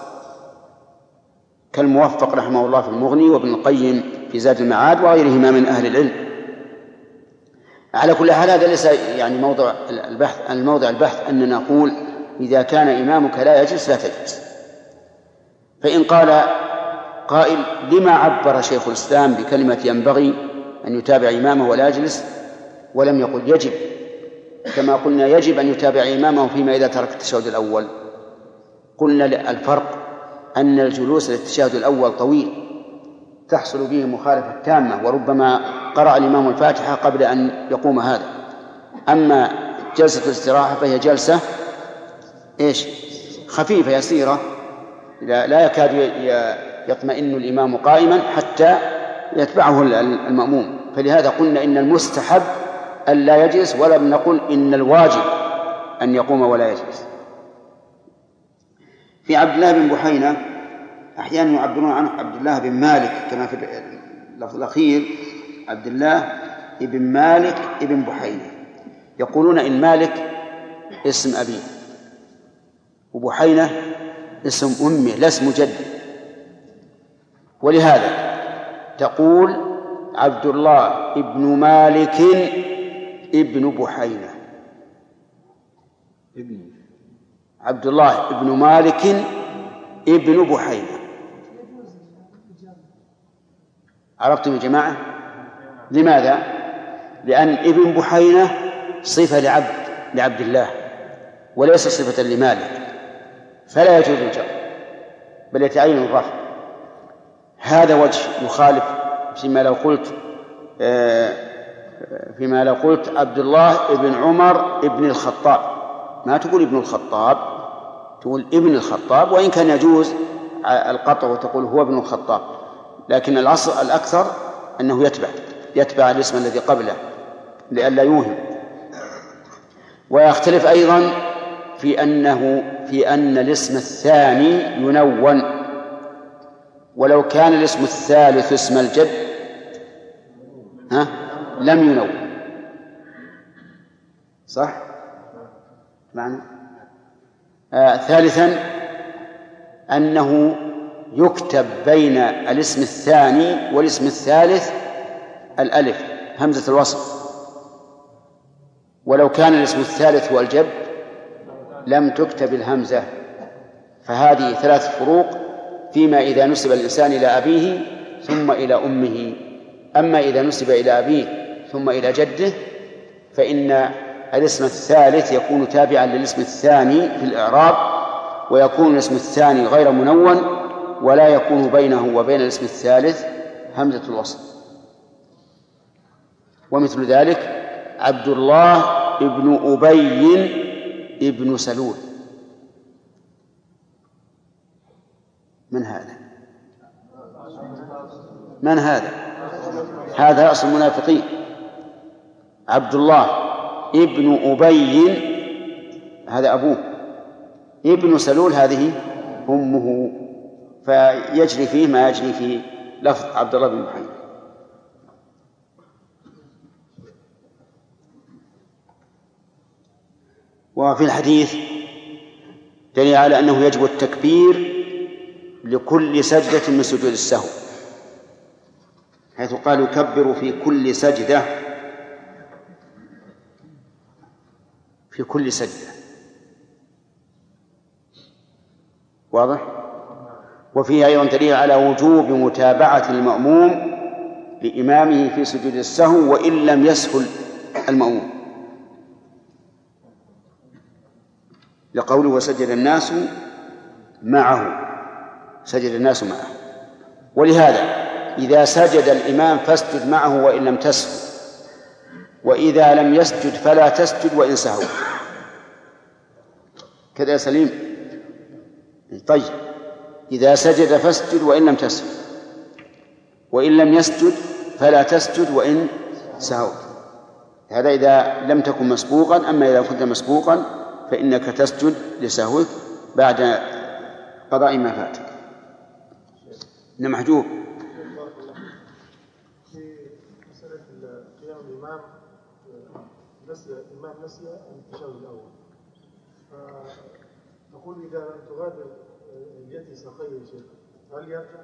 كالموفق رحمه الله في المغني وابن القيم في زاد المعاد وغيرهما من أهل العلم. على كل حال هذا ليس يعني موضع البحث أن نقول إذا كان إمامك لا يجلس لا تجلس. فإن قال قائل لما عبر شيخ الإسلام بكلمة ينبغي أن يتابع إمامه ولا يجلس ولم يقل يجب، كما قلنا يجب أن يتابع إمامه فيما إذا ترك التشهد الأول؟ قلنا الفرق أن الجلوس للتشهد الأول طويل تحصل به مخالفة تامة، وربما قرأ الإمام الفاتحة قبل أن يقوم هذا. أما جلسة الاستراحة فهي جلسة خفيفة يسيرة، لا يكاد يطمئن الإمام قائما حتى يتبعه المأموم. فلهذا قلنا إن المستحب أن لا يجلس، ولم نقل إن الواجب أن يقوم ولا يجلس. في عبد الله بن بحينة أحيانا يعبرون عنه عبد الله بن مالك كما في اللفظ الأخير عبد الله بن مالك بن بحينة، يقولون إن مالك اسم أبيه وبحينة اسم أمه لا اسم جده، ولهذا تقول عبد الله بن مالك ابن بحينة، عبد الله بن مالك ابن بحينة. عرفتم يا جماعة؟ لماذا؟ لأن ابن بحينة صفة لعبد الله وليس صفة لمالك، فلا يجوز الجر بل يتعين الرفع. هذا وجه يخالف فيما لو قلت عبد الله ابن عمر ابن الخطاب، ما تقول ابن الخطاب، تقول ابن الخطاب، وإن كان يجوز القطع وتقول هو ابن الخطاب، لكن الأكثر أنه يتبع الاسم الذي قبله لئلا يوهم. ويختلف أيضا في أن الاسم الثاني ينون، ولو كان الاسم الثالث اسم الجد لم ينون، صح؟ معنى ثالثا أنه يكتب بين الاسم الثاني والاسم الثالث الألف همزة الوصل، ولو كان الاسم الثالث هو الجد لم تكتب الهمزة. فهذه 3 فروق فيما إذا نسب الإنسان إلى أبيه ثم إلى أمه. أما إذا نسب إلى أبيه ثم إلى جده فإن الاسم الثالث يكون تابعا للاسم الثاني في الإعراب، ويكون الاسم الثاني غير منون، ولا يكون بينه وبين الاسم الثالث همزة الوصل. ومثل ذلك عبد الله ابن أبي ابن سلول. من هذا؟ من هذا؟ هذا رأس المنافقين. عبد الله ابن أبي هذا أبوه، ابن سلول هذه أمه، فيجري فيه ما يجري في لفظ عبد الله بن محمد. وفي الحديث دليل على أنه يجب التكبير لكل سجدة من سجود السهو، حيث قال يكبر في كل سجدة، في كل سجدة. واضح؟ وفيه أيضا دليل على وجوب متابعة المأموم لإمامه في سجود السهو وإن لم يسهل المأموم، لقوله وسجد الناس معه، سجد الناس معه. ولهذا إذا سجد الإمام فاسجد معه وإن لم تسهل، وإذا لم يسجد فلا تسجد وإن سهوا. كذا يا سليم؟ طيب، إذا سجد فاسجد وإن لم تسجد، وإن لم يسجد فلا تسجد وإن سهوا. هذا إذا لم تكن مسبوقا. أما إذا كنت مسبوقا فإنك تسجد لسهوك بعد قضاء ما فاتك. محجوب.
في مسألة قيام الإمام الإمام نسي التشهد الأول، فنقول إذا لم تغادر اليد ساقيه شيء هل يرجع؟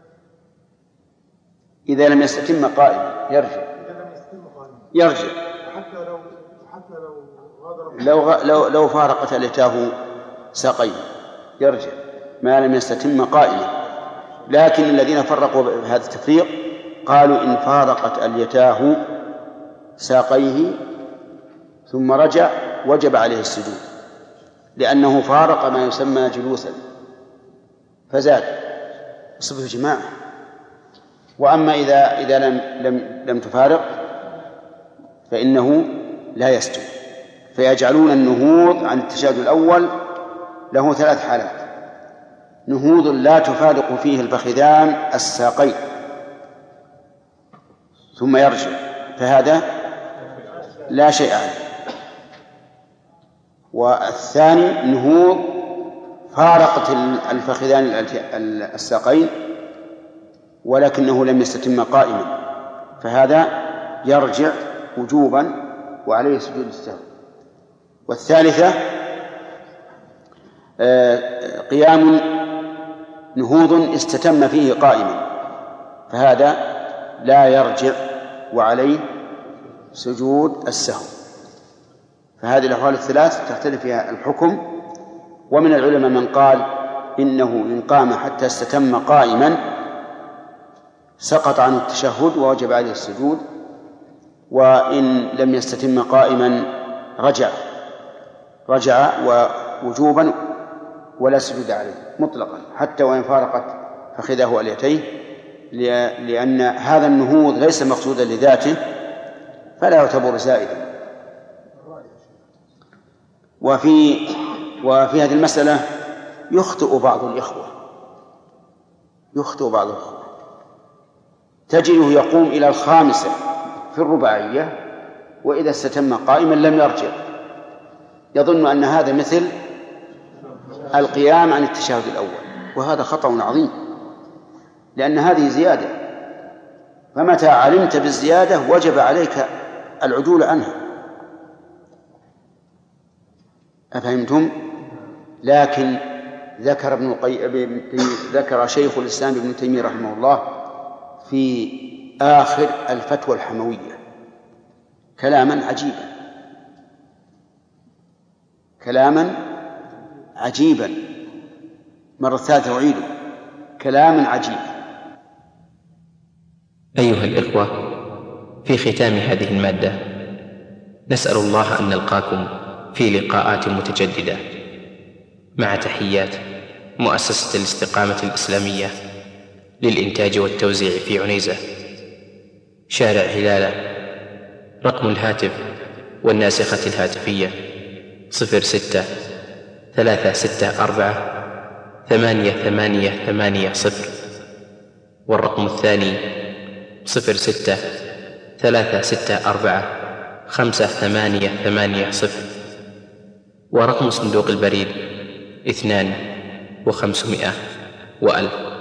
إذا لم يستتم قائما يرجع.
إذا لم يستتم قائما
يرجع
حتى لو غادر
لو فارقت اليتاه ساقيه يرجع ما لم يستتم قائما. لكن الذين فرقوا بهذا التفريق قالوا إن فارقت اليتاه ساقيه ثم رجع وجب عليه السجود، لأنه فارق ما يسمى جلوسا فزاد صفة جماعة. وأما إذا لم تفارق فإنه لا يسجد. فيجعلون النهوض عن التشهد الأول له 3 حالات: نهوض لا تفارق فيه الفخذان الساقين ثم يرجع، فهذا لا شيء عليه. والثاني نهوض فارقت الفخذان الساقين ولكنه لم يستتم قائما، فهذا يرجع وجوبا وعليه سجود السهو. والثالثة قيام نهوض استتم فيه قائما، فهذا لا يرجع وعليه سجود السهو. فهذه الأحوال الثلاث تختلف فيها الحكم. ومن العلماء من قال إنه إن قام حتى استتم قائما سقط عنه التشهد ووجب عليه السجود، وإن لم يستتم قائما رجع ووجوبا ولا سجود عليه مطلقا حتى وإن فارقت فخذه اليتيه، لأن هذا النهوض ليس مقصودا لذاته فلا يعتبر زائدا. وفي هذه المسألة يخطئ بعض الإخوة تجده يقوم إلى 5 في الرباعية وإذا استتم قائما لم يرجع، يظن أن هذا مثل القيام عن التشهد الأول، وهذا خطأ عظيم، لأن هذه زيادة، فمتى علمت بالزيادة وجب عليك العدول عنها. أفهمتم؟ لكن ذكر شيخ الإسلام ابن تيمية رحمه الله في آخر الفتوى الحموية كلاما عجيبا مرة ثالثة أعيده، كلاما عجيبا.
أيها الإخوة، في ختام هذه المادة نسأل الله أن نلقاكم في لقاءات متجددة، مع تحيات مؤسسة الاستقامة الإسلامية للإنتاج والتوزيع في عنيزة، شارع هلالة. رقم الهاتف والناسخة الهاتفية 06-364-8880، والرقم الثاني 06-364-5880، ورقم صندوق البريد 2500 و1000.